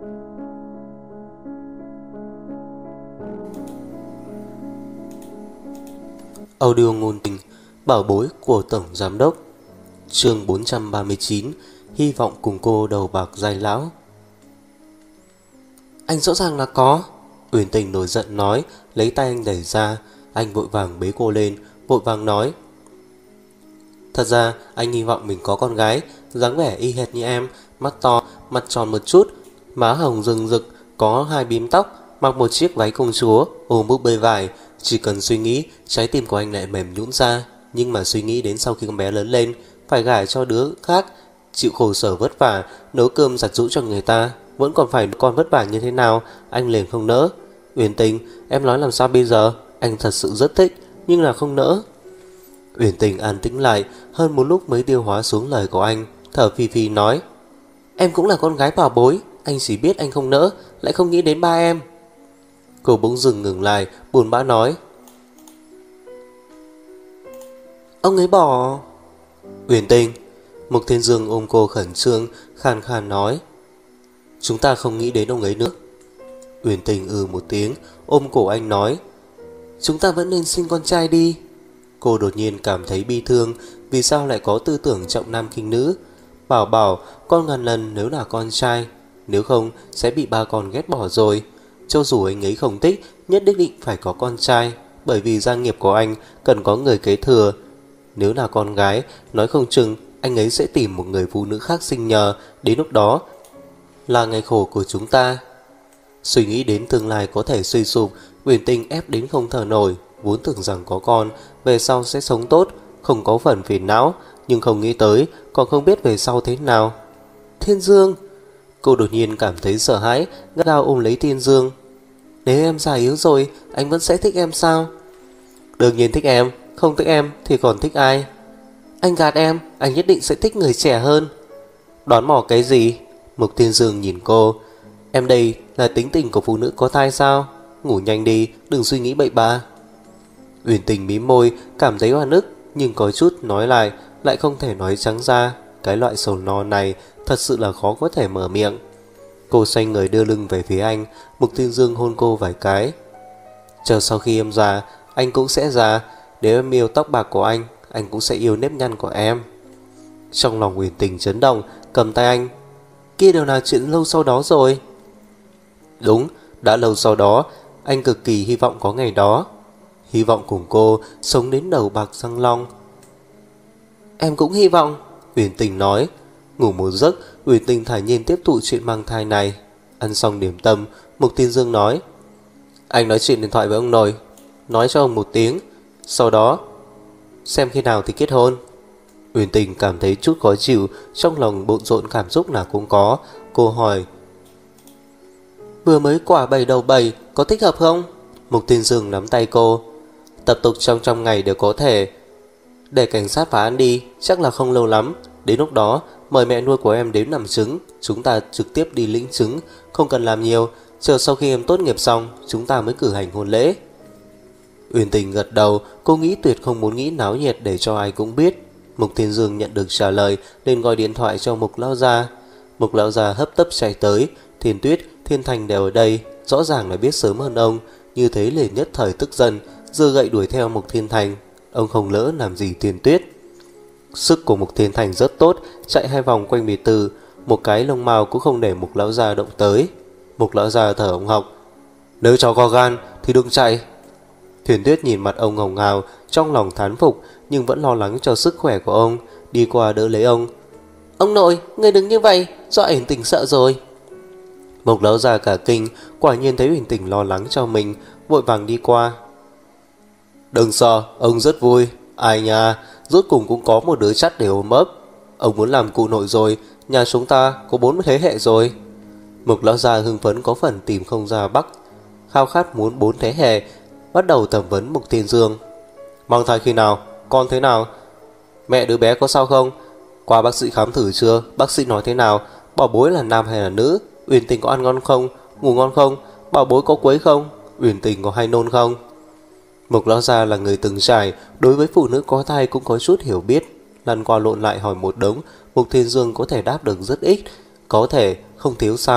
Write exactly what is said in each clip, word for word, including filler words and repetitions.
Audio ngôn tình bảo bối của Tổng Giám Đốc. Chương bốn trăm ba mươi chín. Hy vọng cùng cô đầu bạc giai lão. Anh rõ ràng là có. Uyển Tình nổi giận nói, lấy tay anh đẩy ra. Anh vội vàng bế cô lên, vội vàng nói: Thật ra anh hy vọng mình có con gái, dáng vẻ y hệt như em, mắt to, mặt tròn một chút, má hồng rừng rực, có hai bím tóc, mặc một chiếc váy công chúa, ôm búp bê vải. Chỉ cần suy nghĩ, trái tim của anh lại mềm nhũn ra. Nhưng mà suy nghĩ đến sau khi con bé lớn lên, phải gả cho đứa khác, chịu khổ sở vất vả, nấu cơm giặt giũ cho người ta, vẫn còn phải con vất vả như thế nào, anh liền không nỡ. Uyển Tình, em nói làm sao bây giờ? Anh thật sự rất thích, nhưng là không nỡ. Uyển Tình an tĩnh lại, hơn một lúc mới tiêu hóa xuống lời của anh, thở phì phì nói: Em cũng là con gái bảo bối, anh chỉ biết anh không nỡ, lại không nghĩ đến ba em. Cô bỗng dừng ngừng lại, buồn bã nói: Ông ấy bỏ. Uyển Tình. Mục Thiên Dương ôm cô khẩn trương, khàn khàn nói: Chúng ta không nghĩ đến ông ấy nữa. Uyển Tình ừ một tiếng, ôm cổ anh nói: Chúng ta vẫn nên sinh con trai đi. Cô đột nhiên cảm thấy bi thương, vì sao lại có tư tưởng trọng nam khinh nữ. Bảo bảo con ngàn lần nếu là con trai, nếu không sẽ bị ba con ghét bỏ rồi. Cho dù anh ấy không thích, nhất định phải có con trai, bởi vì gia nghiệp của anh cần có người kế thừa. Nếu là con gái, nói không chừng anh ấy sẽ tìm một người phụ nữ khác sinh nhờ, đến lúc đó là ngày khổ của chúng ta. Suy nghĩ đến tương lai có thể suy sụp, Uyển Tình ép đến không thở nổi. Vốn tưởng rằng có con, về sau sẽ sống tốt, không có phần phiền não, nhưng không nghĩ tới, còn không biết về sau thế nào. Thiên Dương. Cô đột nhiên cảm thấy sợ hãi, gắt gao ôm lấy Thiên Dương. Nếu em già yếu rồi, anh vẫn sẽ thích em sao? Đương nhiên thích em, không thích em thì còn thích ai? Anh gạt em, anh nhất định sẽ thích người trẻ hơn. Đoán mò cái gì? Mục Thiên Dương nhìn cô. Em đây là tính tình của phụ nữ có thai sao? Ngủ nhanh đi, đừng suy nghĩ bậy bạ. Uyển Tình mím môi, cảm thấy oan ức, nhưng có chút nói lại, lại không thể nói trắng ra. Cái loại sầu no này thật sự là khó có thể mở miệng. Cô xoay người đưa lưng về phía anh. Mục Thiên Dương hôn cô vài cái. Chờ sau khi em già, anh cũng sẽ già. Nếu em yêu tóc bạc của anh, anh cũng sẽ yêu nếp nhăn của em. Trong lòng Uyển Tình chấn động, cầm tay anh. Kia đều là chuyện lâu sau đó rồi. Đúng, đã lâu sau đó. Anh cực kỳ hy vọng có ngày đó, hy vọng cùng cô sống đến đầu bạc răng long. Em cũng hy vọng, Uyển Tình nói. Ngủ một giấc, Uyển Tình thản nhiên tiếp thụ chuyện mang thai này. Ăn xong điểm tâm, Mục Thiên Dương nói: Anh nói chuyện điện thoại với ông nội, nói cho ông một tiếng, sau đó xem khi nào thì kết hôn. Uyển Tình cảm thấy chút khó chịu, trong lòng bộn rộn cảm xúc nào cũng có. Cô hỏi: Vừa mới quả bảy đầu bảy, có thích hợp không? Mục Thiên Dương nắm tay cô. Tập tục trong trong ngày đều có thể. Để cảnh sát phá án đi, chắc là không lâu lắm. Đến lúc đó, mời mẹ nuôi của em đến làm chứng, chúng ta trực tiếp đi lĩnh chứng, không cần làm nhiều. Chờ sau khi em tốt nghiệp xong, chúng ta mới cử hành hôn lễ. Uyển Tình gật đầu, cô nghĩ tuyệt không muốn nghĩ náo nhiệt để cho ai cũng biết. Mục Thiên Dương nhận được trả lời, nên gọi điện thoại cho Mục Lão Gia. Mục Lão Gia hấp tấp chạy tới. Thiên Tuyết, Thiên Thành đều ở đây, rõ ràng là biết sớm hơn ông. Như thế liền nhất thời tức giận, giơ gậy đuổi theo Mục Thiên Thành. Ông không lỡ làm gì Thiên Tuyết. Sức của Mục Thiên Thành rất tốt, chạy hai vòng quanh biệt thự, một cái lông mao cũng không để Mục Lão Gia động tới. Mục Lão Gia thở hổn hộc: Nếu cháu có gan thì đừng chạy. Thiên Tuyết nhìn mặt ông ngồng ngào, trong lòng thán phục, nhưng vẫn lo lắng cho sức khỏe của ông, đi qua đỡ lấy ông. Ông nội, người đừng như vậy, do Uyển Tình sợ rồi. Mục Lão Gia cả kinh, quả nhiên thấy Uyển Tình lo lắng cho mình, vội vàng đi qua. Đừng sợ, ông rất vui. Ai nha, rốt cùng cũng có một đứa chắt để ôm ấp. Ông muốn làm cụ nội rồi, nhà chúng ta có bốn thế hệ rồi. Mục Lão Gia hưng phấn có phần tìm không ra bắc, khao khát muốn bốn thế hệ, bắt đầu thẩm vấn Mục Thiên Dương. Mang thai khi nào? Con thế nào? Mẹ đứa bé có sao không? Qua bác sĩ khám thử chưa? Bác sĩ nói thế nào? Bảo bối là nam hay là nữ? Uyển Tình có ăn ngon không? Ngủ ngon không? Bảo bối có quấy không? Uyển Tình có hay nôn không? Mục Lão Gia là người từng trải, đối với phụ nữ có thai cũng có chút hiểu biết. Lăn qua lộn lại hỏi một đống, Mục Thiên Dương có thể đáp được rất ít. Có thể, không thiếu sao?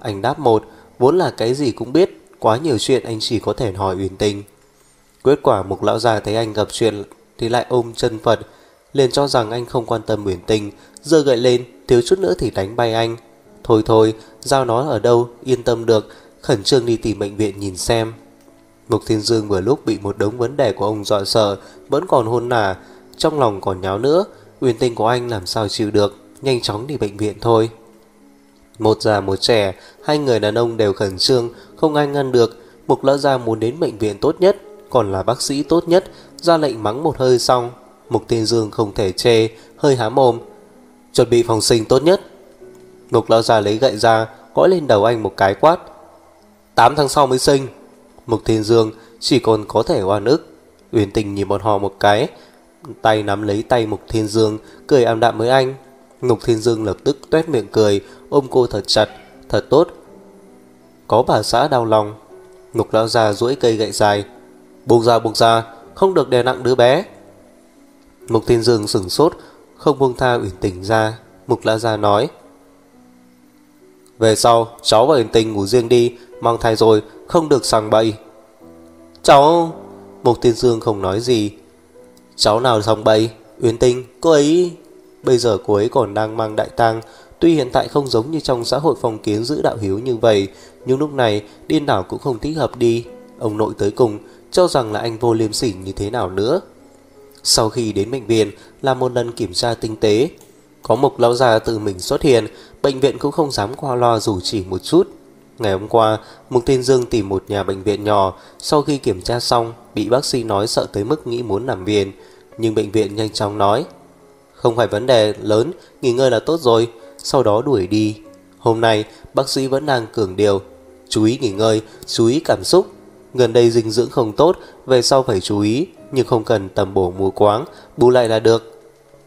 Anh đáp một, vốn là cái gì cũng biết, quá nhiều chuyện anh chỉ có thể hỏi Uyển Tình. Kết quả Mục lão già thấy anh gặp chuyện thì lại ôm chân Phật, liền cho rằng anh không quan tâm Uyển Tình, giơ gậy lên, thiếu chút nữa thì đánh bay anh. Thôi thôi, giao nó ở đâu, yên tâm được, khẩn trương đi tìm bệnh viện nhìn xem. Mục Thiên Dương vừa lúc bị một đống vấn đề của ông dọa sợ, vẫn còn hôn nả, trong lòng còn nháo nữa. Uyển Tình của anh làm sao chịu được, nhanh chóng đi bệnh viện thôi. Một già một trẻ, hai người đàn ông đều khẩn trương, không ai ngăn được. Mục lão gia muốn đến bệnh viện tốt nhất, còn là bác sĩ tốt nhất, ra lệnh mắng một hơi xong. Mục Thiên Dương không thể chê, hơi há mồm. Chuẩn bị phòng sinh tốt nhất. Mục lão già lấy gậy ra, gõ lên đầu anh một cái quát. Tám tháng sau mới sinh. Mục Thiên Dương chỉ còn có thể oan ức. Uyển Tình nhìn bọn họ một cái, tay nắm lấy tay Mục Thiên Dương, cười ảm đạm với anh. Mục Thiên Dương lập tức tuét miệng cười, ôm cô thật chặt. Thật tốt. Có bà xã đau lòng. Mục lão già duỗi cây gậy dài. Buông ra, buông ra, không được đè nặng đứa bé. Mục Thiên Dương sửng sốt, không buông tha Uyển Tình ra. Mục lão già nói. Về sau, cháu và Uyển Tình ngủ riêng đi, mang thai rồi, không được sằng bậy. Cháu... Mục Thiên Dương không nói gì. Cháu nào sằng bậy? Uyển Tình, cô ấy... Bây giờ cô ấy còn đang mang đại tang. Tuy hiện tại không giống như trong xã hội phong kiến giữ đạo hiếu như vậy, nhưng lúc này điên đảo cũng không thích hợp đi. Ông nội tới cùng, cho rằng là anh vô liêm sỉ như thế nào nữa. Sau khi đến bệnh viện, làm một lần kiểm tra tinh tế. Có Mục lão già tự mình xuất hiện, bệnh viện cũng không dám qua loa dù chỉ một chút. Ngày hôm qua, Mục Thiên Dương tìm một nhà bệnh viện nhỏ, sau khi kiểm tra xong, bị bác sĩ nói sợ tới mức nghĩ muốn nằm viện. Nhưng bệnh viện nhanh chóng nói, không phải vấn đề lớn, nghỉ ngơi là tốt rồi, sau đó đuổi đi. Hôm nay, bác sĩ vẫn đang cường điều, chú ý nghỉ ngơi, chú ý cảm xúc. Gần đây dinh dưỡng không tốt, về sau phải chú ý, nhưng không cần tầm bổ mù quáng, bù lại là được.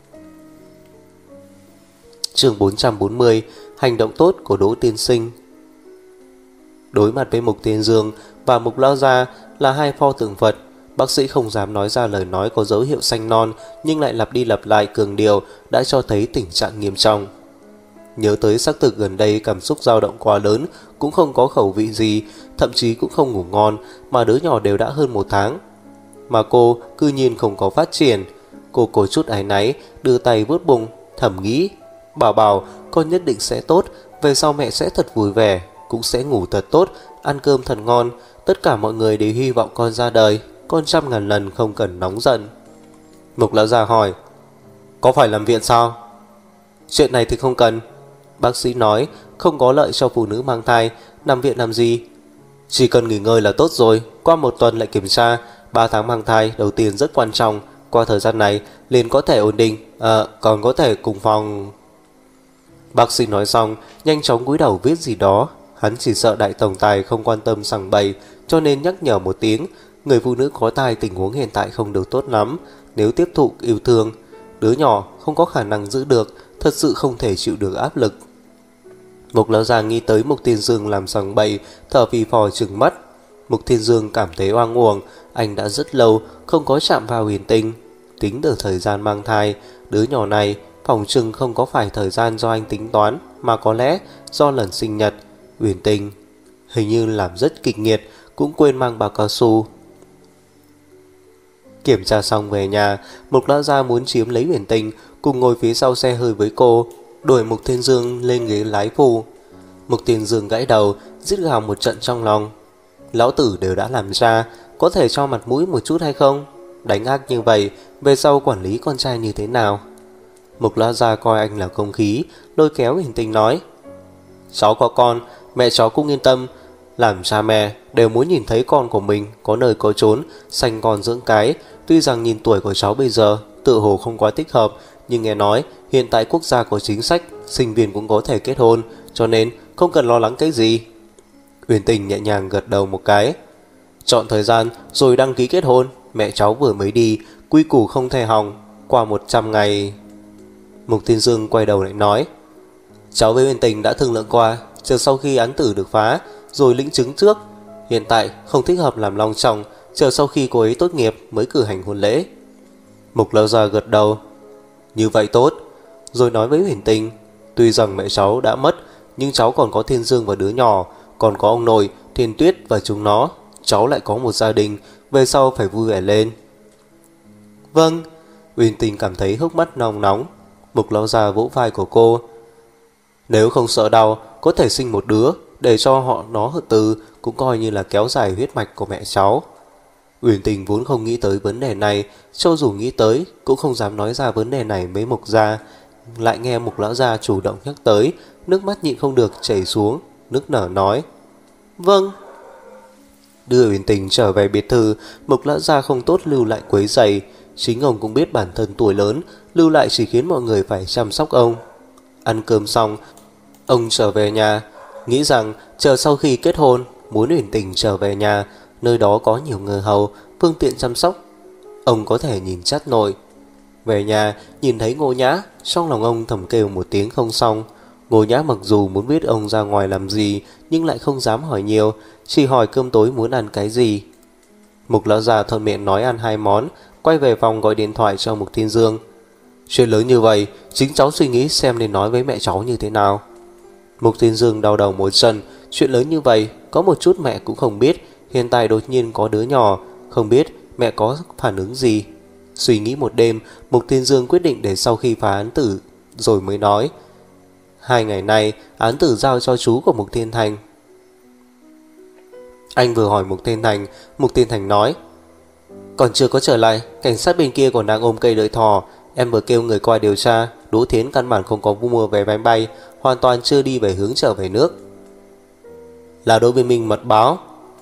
Chương bốn trăm bốn mươi, hành động tốt của Đỗ tiên sinh. Đối mặt với Mục Thiên Dương và Mục lão gia là hai pho tượng Phật, bác sĩ không dám nói ra lời nói có dấu hiệu xanh non, nhưng lại lặp đi lặp lại cường điều đã cho thấy tình trạng nghiêm trọng. Nhớ tới xác thực gần đây cảm xúc dao động quá lớn, cũng không có khẩu vị gì, thậm chí cũng không ngủ ngon, mà đứa nhỏ đều đã hơn một tháng. Mà cô cư nhiên không có phát triển. Cô có chút áy náy, đưa tay vuốt bụng, thầm nghĩ, bảo bảo con nhất định sẽ tốt, về sau mẹ sẽ thật vui vẻ, cũng sẽ ngủ thật tốt, ăn cơm thật ngon. Tất cả mọi người đều hy vọng con ra đời, con trăm ngàn lần không cần nóng giận. Mục lão già hỏi, có phải làm viện sao? Chuyện này thì không cần. Bác sĩ nói, không có lợi cho phụ nữ mang thai, nằm viện làm gì? Chỉ cần nghỉ ngơi là tốt rồi, qua một tuần lại kiểm tra. Ba tháng mang thai đầu tiên rất quan trọng, qua thời gian này liền có thể ổn định, à, còn có thể cùng phòng. Bác sĩ nói xong, nhanh chóng cúi đầu viết gì đó. Hắn chỉ sợ đại tổng tài không quan tâm sằng bậy, cho nên nhắc nhở một tiếng. Người phụ nữ có thai tình huống hiện tại không được tốt lắm, nếu tiếp thụ yêu thương, đứa nhỏ không có khả năng giữ được, thật sự không thể chịu được áp lực. Mục lão già nghĩ tới Mục Thiên Dương làm sằng bậy, thở phì phò trừng mắt. Mục Thiên Dương cảm thấy oang uổng, anh đã rất lâu không có chạm vào Uyển Tình. Tính từ thời gian mang thai, đứa nhỏ này phỏng chừng không có phải thời gian do anh tính toán, mà có lẽ do lần sinh nhật. Uyển Tình hình như làm rất kịch nghiệt, cũng quên mang bao cao su. Kiểm tra xong về nhà, Mục lão gia muốn chiếm lấy Uyển Tình, cùng ngồi phía sau xe hơi với cô, đuổi Mục Thiên Dương lên ghế lái phụ. Mục Thiên Dương gãy đầu, rít gào một trận trong lòng. Lão tử đều đã làm ra, có thể cho mặt mũi một chút hay không? Đánh ác như vậy, về sau quản lý con trai như thế nào? Mục lão gia coi anh là công khí, lôi kéo Uyển Tình nói, cháu có con, mẹ cháu cũng yên tâm. Làm cha mẹ đều muốn nhìn thấy con của mình có nơi có chốn, sanh con dưỡng cái. Tuy rằng nhìn tuổi của cháu bây giờ tự hồ không quá thích hợp, nhưng nghe nói hiện tại quốc gia có chính sách sinh viên cũng có thể kết hôn, cho nên không cần lo lắng cái gì. Uyển Tình nhẹ nhàng gật đầu một cái. Chọn thời gian rồi đăng ký kết hôn, mẹ cháu vừa mới đi, quy củ không thể hỏng, qua một trăm ngày. Mục Thiên Dương quay đầu lại nói, cháu với Uyển Tình đã thương lượng qua, chờ sau khi án tử được phá rồi lĩnh chứng trước. Hiện tại không thích hợp làm long trọng, chờ sau khi cô ấy tốt nghiệp mới cử hành hôn lễ. Mục lão già gật đầu, như vậy tốt. Rồi nói với Uyển Tình, tuy rằng mẹ cháu đã mất, nhưng cháu còn có Thiên Dương và đứa nhỏ, còn có ông nội, Thiên Tuyết và chúng nó. Cháu lại có một gia đình, về sau phải vui vẻ lên. Vâng. Uyển Tình cảm thấy hốc mắt nóng nóng. Mục lão già vỗ vai của cô. Nếu không sợ đau, có thể sinh một đứa, để cho họ nó từ cũng coi như là kéo dài huyết mạch của mẹ cháu. Uyển Tình vốn không nghĩ tới vấn đề này, cho dù nghĩ tới cũng không dám nói ra vấn đề này với Mục gia. Lại nghe Mục lão gia chủ động nhắc tới, nước mắt nhịn không được chảy xuống, nức nở nói: Vâng. Đưa Uyển Tình trở về biệt thự, Mục lão gia không tốt lưu lại quấy rầy. Chính ông cũng biết bản thân tuổi lớn, lưu lại chỉ khiến mọi người phải chăm sóc ông. Ăn cơm xong, ông trở về nhà, nghĩ rằng chờ sau khi kết hôn, muốn Uyển Tình trở về nhà, nơi đó có nhiều người hầu, phương tiện chăm sóc, ông có thể nhìn chắt nổi. Về nhà, nhìn thấy Ngô Nhã, trong lòng ông thầm kêu một tiếng không xong. Ngô Nhã mặc dù muốn biết ông ra ngoài làm gì, nhưng lại không dám hỏi nhiều, chỉ hỏi cơm tối muốn ăn cái gì. Mục lão già thuận miệng nói ăn hai món, quay về phòng gọi điện thoại cho Mục Thiên Dương. Chuyện lớn như vậy, chính cháu suy nghĩ xem nên nói với mẹ cháu như thế nào. Mục Thiên Dương đau đầu một trận, chuyện lớn như vậy, có một chút mẹ cũng không biết. Hiện tại đột nhiên có đứa nhỏ, không biết mẹ có phản ứng gì. Suy nghĩ một đêm, Mục Thiên Dương quyết định để sau khi phá án tử rồi mới nói. Hai ngày nay, án tử giao cho chú của Mục Thiên Thành. Anh vừa hỏi Mục Thiên Thành, Mục Thiên Thành nói: Còn chưa có trở lại, cảnh sát bên kia còn đang ôm cây đợi thỏ. Em vừa kêu người qua điều tra, Đỗ Thiến căn bản không có mua vé máy bay, hoàn toàn chưa đi về hướng trở về nước. Là Đỗ Viên Minh mật báo.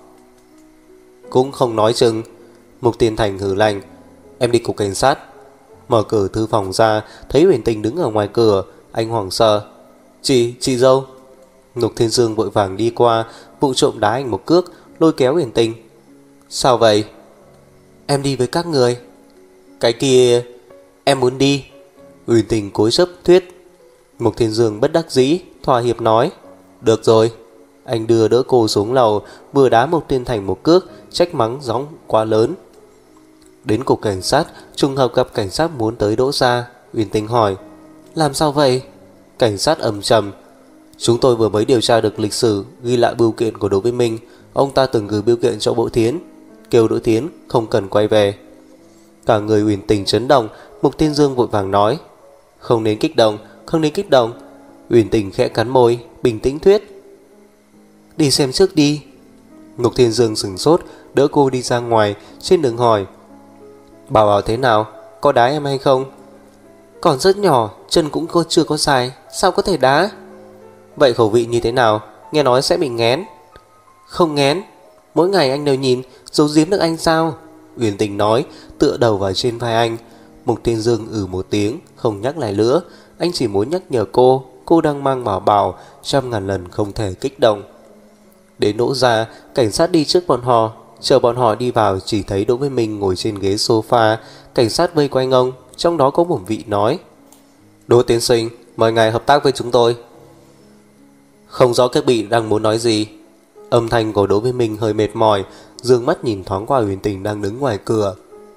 Cũng không nói chừng. Mục Thiên Thành hừ lạnh: Em đi cục cảnh sát. Mở cửa thư phòng ra, thấy Uyển Tình đứng ở ngoài cửa. Anh hoảng sợ: Chị, chị dâu. Mục Thiên Dương vội vàng đi qua, vụ trộm đá anh một cước, lôi kéo Uyển Tình. Sao vậy? Em đi với các người. Cái kia, em muốn đi. Uyển Tình cối chấp thuyết. Mục Thiên Dương bất đắc dĩ, thỏa hiệp nói: Được rồi. Anh đưa đỡ cô xuống lầu, vừa đá Mục Thiên Thành một cước, trách mắng gióng quá lớn. Đến cục cảnh sát, trùng hợp gặp cảnh sát muốn tới đỗ ra. Uyển Tình hỏi: Làm sao vậy? Cảnh sát ầm trầm: Chúng tôi vừa mới điều tra được lịch sử ghi lại bưu kiện của Đỗ Viên Minh. Ông ta từng gửi bưu kiện cho Đỗ Thiến, kêu Đỗ Thiến không cần quay về. Cả người Uyển Tình chấn động. Mục Thiên Dương vội vàng nói: Không nên kích động, không nên kích động. Uyển Tình khẽ cắn môi, bình tĩnh thuyết: Đi xem trước đi. Mục Thiên Dương sửng sốt, đỡ cô đi ra ngoài. Trên đường hỏi: Bảo bảo thế nào, có đá em hay không? Còn rất nhỏ, chân cũng chưa có dài, sao có thể đá? Vậy khẩu vị như thế nào? Nghe nói sẽ bị nghén. Không nghén, mỗi ngày anh đều nhìn, giấu giếm được anh sao? Uyển Tình nói, tựa đầu vào trên vai anh. Mục Thiên Dương ừ một tiếng, không nhắc lại nữa. Anh chỉ muốn nhắc nhở cô, cô đang mang bảo bảo, trăm ngàn lần không thể kích động. Đến Đỗ ra, cảnh sát đi trước bọn họ. Chờ bọn họ đi vào, chỉ thấy Đỗ Viên Minh ngồi trên ghế sofa. Cảnh sát vây quanh ông, trong đó có một vị nói: Đỗ tiên sinh, mời ngài hợp tác với chúng tôi. Không rõ các vị đang muốn nói gì. Âm thanh của Đỗ Viên Minh hơi mệt mỏi, dương mắt nhìn thoáng qua Uyển Tình đang đứng ngoài cửa.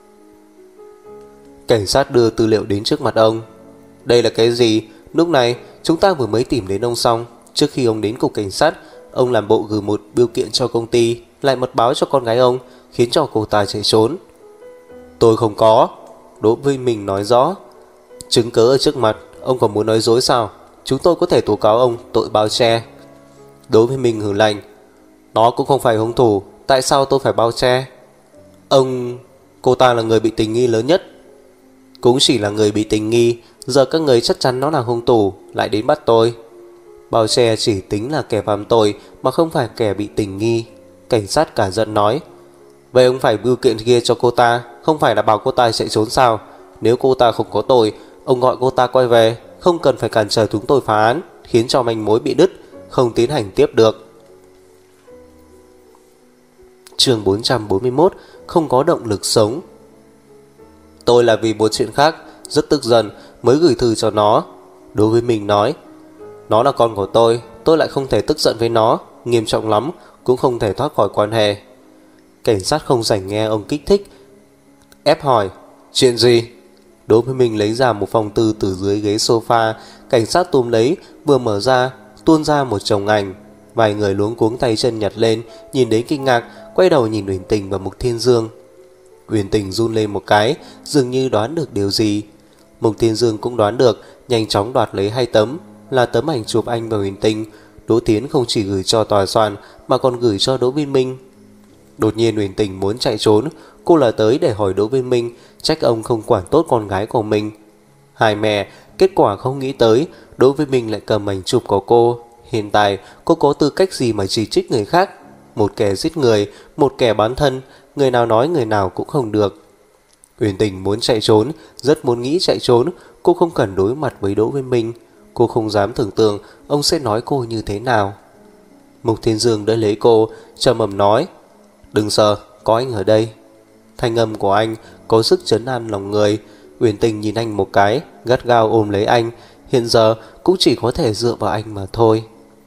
Cảnh sát đưa tư liệu đến trước mặt ông. Đây là cái gì? Lúc này chúng ta vừa mới tìm đến ông xong. Trước khi ông đến cục cảnh sát, ông làm bộ gửi một bưu kiện cho công ty, lại mật báo cho con gái ông, khiến cho cô ta chạy trốn. Tôi không có. Đỗ Viên Minh nói rõ. Chứng cớ ở trước mặt, ông còn muốn nói dối sao? Chúng tôi có thể tố cáo ông tội bao che. Đỗ Viên Minh hừ lạnh: Nó cũng không phải hung thủ, tại sao tôi phải bao che? Ông... Cô ta là người bị tình nghi lớn nhất. Cũng chỉ là người bị tình nghi. Giờ các người chắc chắn nó là hung thủ, lại đến bắt tôi. Bao che chỉ tính là kẻ phạm tội, mà không phải kẻ bị tình nghi. Cảnh sát cả giận nói: Vậy ông phải bưu kiện kia cho cô ta, không phải là bảo cô ta chạy trốn sao? Nếu cô ta không có tội, ông gọi cô ta quay về, không cần phải cản trở chúng tôi phá án, khiến cho manh mối bị đứt, không tiến hành tiếp được. Chương bốn trăm bốn mươi mốt. Không có động lực sống. Tôi là vì một chuyện khác, rất tức giận mới gửi thư cho nó. Đối với mình nói: Nó là con của tôi, tôi lại không thể tức giận với nó, nghiêm trọng lắm cũng không thể thoát khỏi quan hệ. Cảnh sát không rảnh nghe ông kích thích, ép hỏi: Chuyện gì? Đối với mình lấy ra một phong thư từ dưới ghế sofa. Cảnh sát túm lấy, vừa mở ra, tuôn ra một chồng ảnh. Vài người luống cuống tay chân nhặt lên, nhìn đến kinh ngạc, quay đầu nhìn Uyển Tình và Mục Thiên Dương. Uyển Tình run lên một cái, dường như đoán được điều gì. Mục Thiên Dương cũng đoán được, nhanh chóng đoạt lấy hai tấm, là tấm ảnh chụp anh và Uyển Tình. Đỗ Tiến không chỉ gửi cho tòa soạn mà còn gửi cho Đỗ Viên Minh. Đột nhiên Uyển Tình muốn chạy trốn, cô là tới để hỏi Đỗ Viên Minh, trách ông không quản tốt con gái của mình. Hai mẹ, kết quả không nghĩ tới, Đỗ Viên Minh lại cầm ảnh chụp của cô. Hiện tại cô có tư cách gì mà chỉ trích người khác? Một kẻ giết người, một kẻ bán thân, người nào nói người nào cũng không được. Uyển Tình muốn chạy trốn, rất muốn nghĩ chạy trốn. Cô không cần đối mặt với Đỗ Viên Minh. Cô không dám tưởng tượng ông sẽ nói cô như thế nào. Mục Thiên Dương đã lấy cô, trầm ầm nói: "Đừng sợ, có anh ở đây." Thanh âm của anh có sức trấn an lòng người. Uyển Tình nhìn anh một cái, gắt gao ôm lấy anh. Hiện giờ cũng chỉ có thể dựa vào anh mà thôi.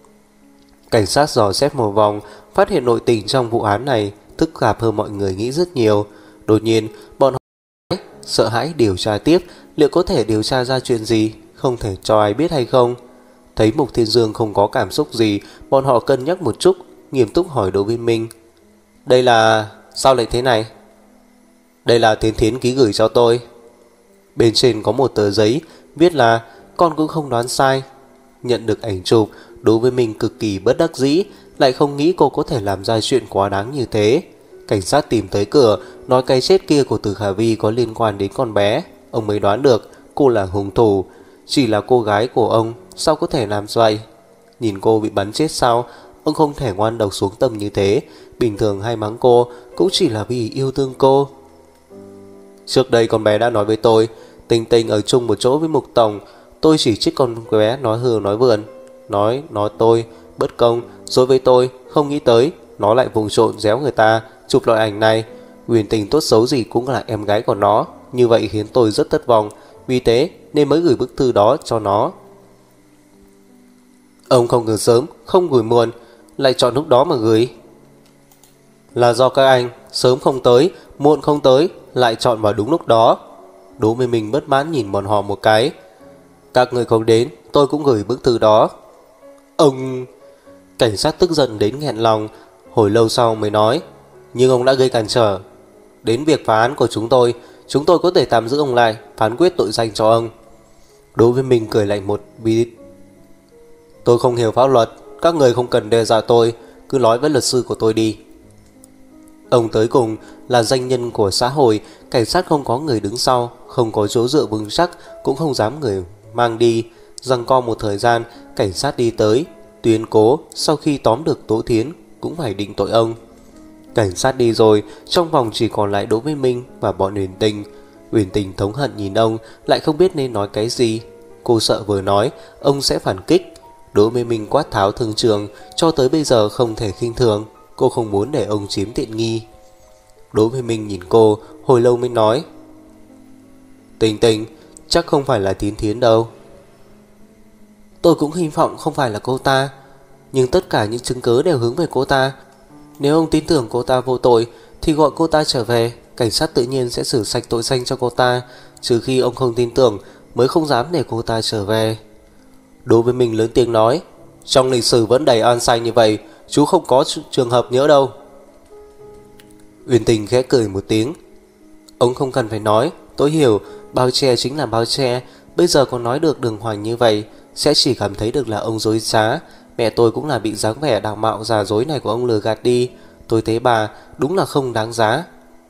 Cảnh sát dò xét một vòng, phát hiện nội tình trong vụ án này phức tạp hơn mọi người nghĩ rất nhiều. Đột nhiên bọn họ sợ hãi điều tra tiếp, liệu có thể điều tra ra chuyện gì, không thể cho ai biết hay không. Thấy Mục Thiên Dương không có cảm xúc gì, bọn họ cân nhắc một chút, nghiêm túc hỏi Đỗ Viên Minh: "Đây là... sao lại thế này?" "Đây là Thiến Thiến ký gửi cho tôi." Bên trên có một tờ giấy, viết là "Con cũng không đoán sai." Nhận được ảnh chụp, Đỗ Viên Minh cực kỳ bất đắc dĩ, lại không nghĩ cô có thể làm ra chuyện quá đáng như thế. Cảnh sát tìm tới cửa, nói cái chết kia của Từ Khả Vi có liên quan đến con bé. Ông mới đoán được cô là hung thủ. Chỉ là cô gái của ông, sao có thể làm vậy? Nhìn cô bị bắn chết sao, ông không thể ngoan độc xuống tâm như thế. Bình thường hay mắng cô cũng chỉ là vì yêu thương cô. Trước đây con bé đã nói với tôi, Tình Tình ở chung một chỗ với Mục Tổng. Tôi chỉ trích con bé nói hư nói vượn, Nói nói tôi bất công, dối với tôi. Không nghĩ tới nó lại vùng trộn déo người ta, chụp loại ảnh này. Uyển Tình tốt xấu gì cũng là em gái của nó. Như vậy khiến tôi rất thất vọng, vì thế nên mới gửi bức thư đó cho nó. Ông không gửi sớm, không gửi muộn, lại chọn lúc đó mà gửi. Là do các anh sớm không tới, muộn không tới, lại chọn vào đúng lúc đó. Đỗ Viên Minh bất mãn nhìn bọn họ một cái. Các người không đến, tôi cũng gửi bức thư đó. Ông... Cảnh sát tức giận đến nghẹn lòng. Hồi lâu sau mới nói: Nhưng ông đã gây cản trở đến việc phá án của chúng tôi. Chúng tôi có thể tạm giữ ông lại, phán quyết tội danh cho ông. Đỗ Viên Minh cười lạnh một bí. Tôi không hiểu pháp luật, các người không cần đe dọa tôi, cứ nói với luật sư của tôi đi. Ông tới cùng là danh nhân của xã hội. Cảnh sát không có người đứng sau, không có chỗ dựa vững chắc, cũng không dám người mang đi. Giằng co một thời gian, cảnh sát đi tới, tuyên cố sau khi tóm được Đỗ Thiến cũng phải định tội ông. Cảnh sát đi rồi, trong vòng chỉ còn lại Đỗ Viên Minh và bọn Uyển Tình. Uyển Tình thống hận nhìn ông, lại không biết nên nói cái gì. Cô sợ vừa nói ông sẽ phản kích. Đỗ Viên Minh quát tháo thương trường, cho tới bây giờ không thể khinh thường. Cô không muốn để ông chiếm tiện nghi. Đỗ Viên Minh nhìn cô, hồi lâu mới nói: Tình Tình, chắc không phải là Thiến Thiến đâu. Tôi cũng hy vọng không phải là cô ta, nhưng tất cả những chứng cứ đều hướng về cô ta. Nếu ông tin tưởng cô ta vô tội thì gọi cô ta trở về, cảnh sát tự nhiên sẽ xử sạch tội danh cho cô ta. Trừ khi ông không tin tưởng mới không dám để cô ta trở về. Đỗ Viên Minh lớn tiếng nói: Trong lịch sử vẫn đầy oan sai như vậy, chú không có trường hợp nhớ đâu. Uyển Tình khẽ cười một tiếng: Ông không cần phải nói, tôi hiểu, bao che chính là bao che. Bây giờ còn nói được đường hoàng như vậy, sẽ chỉ cảm thấy được là ông dối trá. Mẹ tôi cũng là bị dáng vẻ đạo mạo giả dối này của ông lừa gạt đi. Tôi thấy bà đúng là không đáng giá.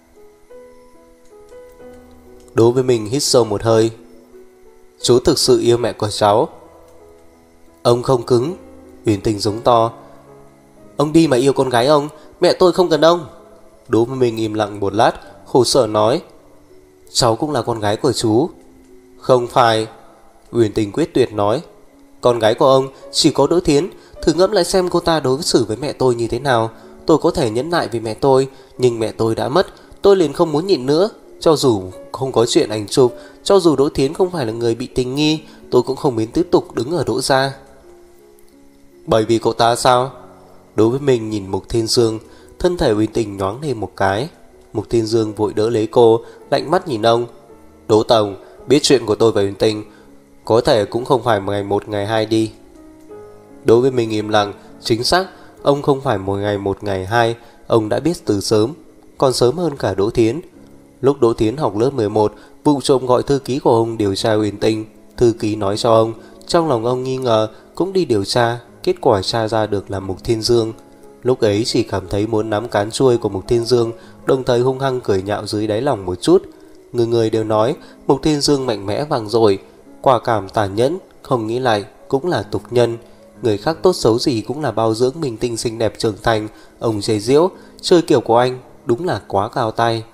Đối với mình hít sâu một hơi: Chú thực sự yêu mẹ của cháu. Ông không cứng. Uyển Tình giống to: Ông đi mà yêu con gái ông, mẹ tôi không cần ông. Đỗ với mình im lặng một lát, khổ sở nói: Cháu cũng là con gái của chú. Không phải. Uyển Tình quyết tuyệt nói: Con gái của ông chỉ có Đỗ Thiến. Thử ngẫm lại xem cô ta đối xử với mẹ tôi như thế nào. Tôi có thể nhẫn nại vì mẹ tôi, nhưng mẹ tôi đã mất, tôi liền không muốn nhịn nữa. Cho dù không có chuyện ảnh chụp, cho dù Đỗ Thiến không phải là người bị tình nghi, tôi cũng không muốn tiếp tục đứng ở Đỗ gia. Bởi vì cô ta sao? Đối với mình nhìn Mục Thiên Dương, thân thể Uyển Tình nhoáng lên một cái. Mục Thiên Dương vội đỡ lấy cô, lạnh mắt nhìn ông: Đỗ Tổng, biết chuyện của tôi và Uyển Tình có thể cũng không phải ngày một ngày hai đi. Đối với mình im lặng, chính xác, ông không phải một ngày một ngày hai, ông đã biết từ sớm, còn sớm hơn cả Đỗ Thiến. Lúc Đỗ Thiến học lớp mười một, vụ trộm gọi thư ký của ông điều tra Uyển Tinh. Thư ký nói cho ông, trong lòng ông nghi ngờ, cũng đi điều tra, kết quả tra ra được là Mục Thiên Dương. Lúc ấy chỉ cảm thấy muốn nắm cán chuôi của Mục Thiên Dương, đồng thời hung hăng cười nhạo dưới đáy lòng một chút. Người người đều nói Mục Thiên Dương mạnh mẽ vàng dội, quả cảm tàn nhẫn, không nghĩ lại cũng là tục nhân. Người khác tốt xấu gì cũng là bao dưỡng minh tinh xinh đẹp trưởng thành. Ông chế giễu, chơi kiểu của anh đúng là quá cao tay.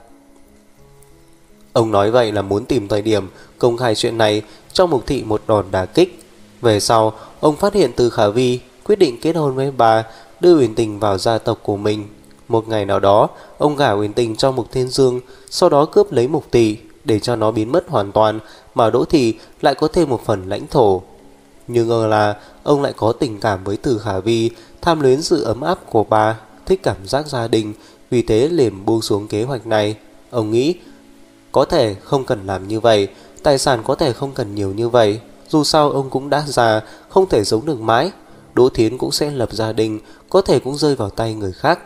Ông nói vậy là muốn tìm thời điểm công khai chuyện này cho Mục Thị một đòn đả kích. Về sau, ông phát hiện Từ Khả Vi quyết định kết hôn với bà, đưa Uyển Tình vào gia tộc của mình. Một ngày nào đó, ông gả Uyển Tình cho Mục Thiên Dương, sau đó cướp lấy Mục Thị để cho nó biến mất hoàn toàn, mà Đỗ Thị lại có thêm một phần lãnh thổ. Nhưng ngờ là ông lại có tình cảm với Từ Khả Vi, tham luyến sự ấm áp của bà, thích cảm giác gia đình, vì thế liền buông xuống kế hoạch này. Ông nghĩ có thể không cần làm như vậy, tài sản có thể không cần nhiều như vậy, dù sao ông cũng đã già, không thể sống được mãi. Đỗ Thiến cũng sẽ lập gia đình, có thể cũng rơi vào tay người khác.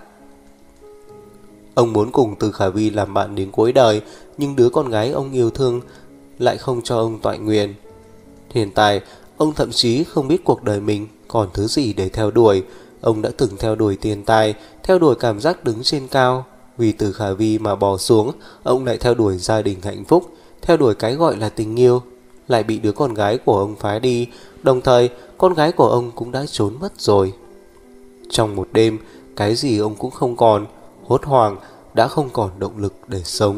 Ông muốn cùng Từ Khả Vi làm bạn đến cuối đời, nhưng đứa con gái ông yêu thương lại không cho ông toại nguyện. Hiện tại, ông thậm chí không biết cuộc đời mình còn thứ gì để theo đuổi. Ông đã từng theo đuổi tiền tài, theo đuổi cảm giác đứng trên cao. Vì Từ Khả Vi mà bò xuống, ông lại theo đuổi gia đình hạnh phúc, theo đuổi cái gọi là tình yêu, lại bị đứa con gái của ông phá đi. Đồng thời, con gái của ông cũng đã trốn mất rồi. Trong một đêm, cái gì ông cũng không còn, hốt hoảng, đã không còn động lực để sống.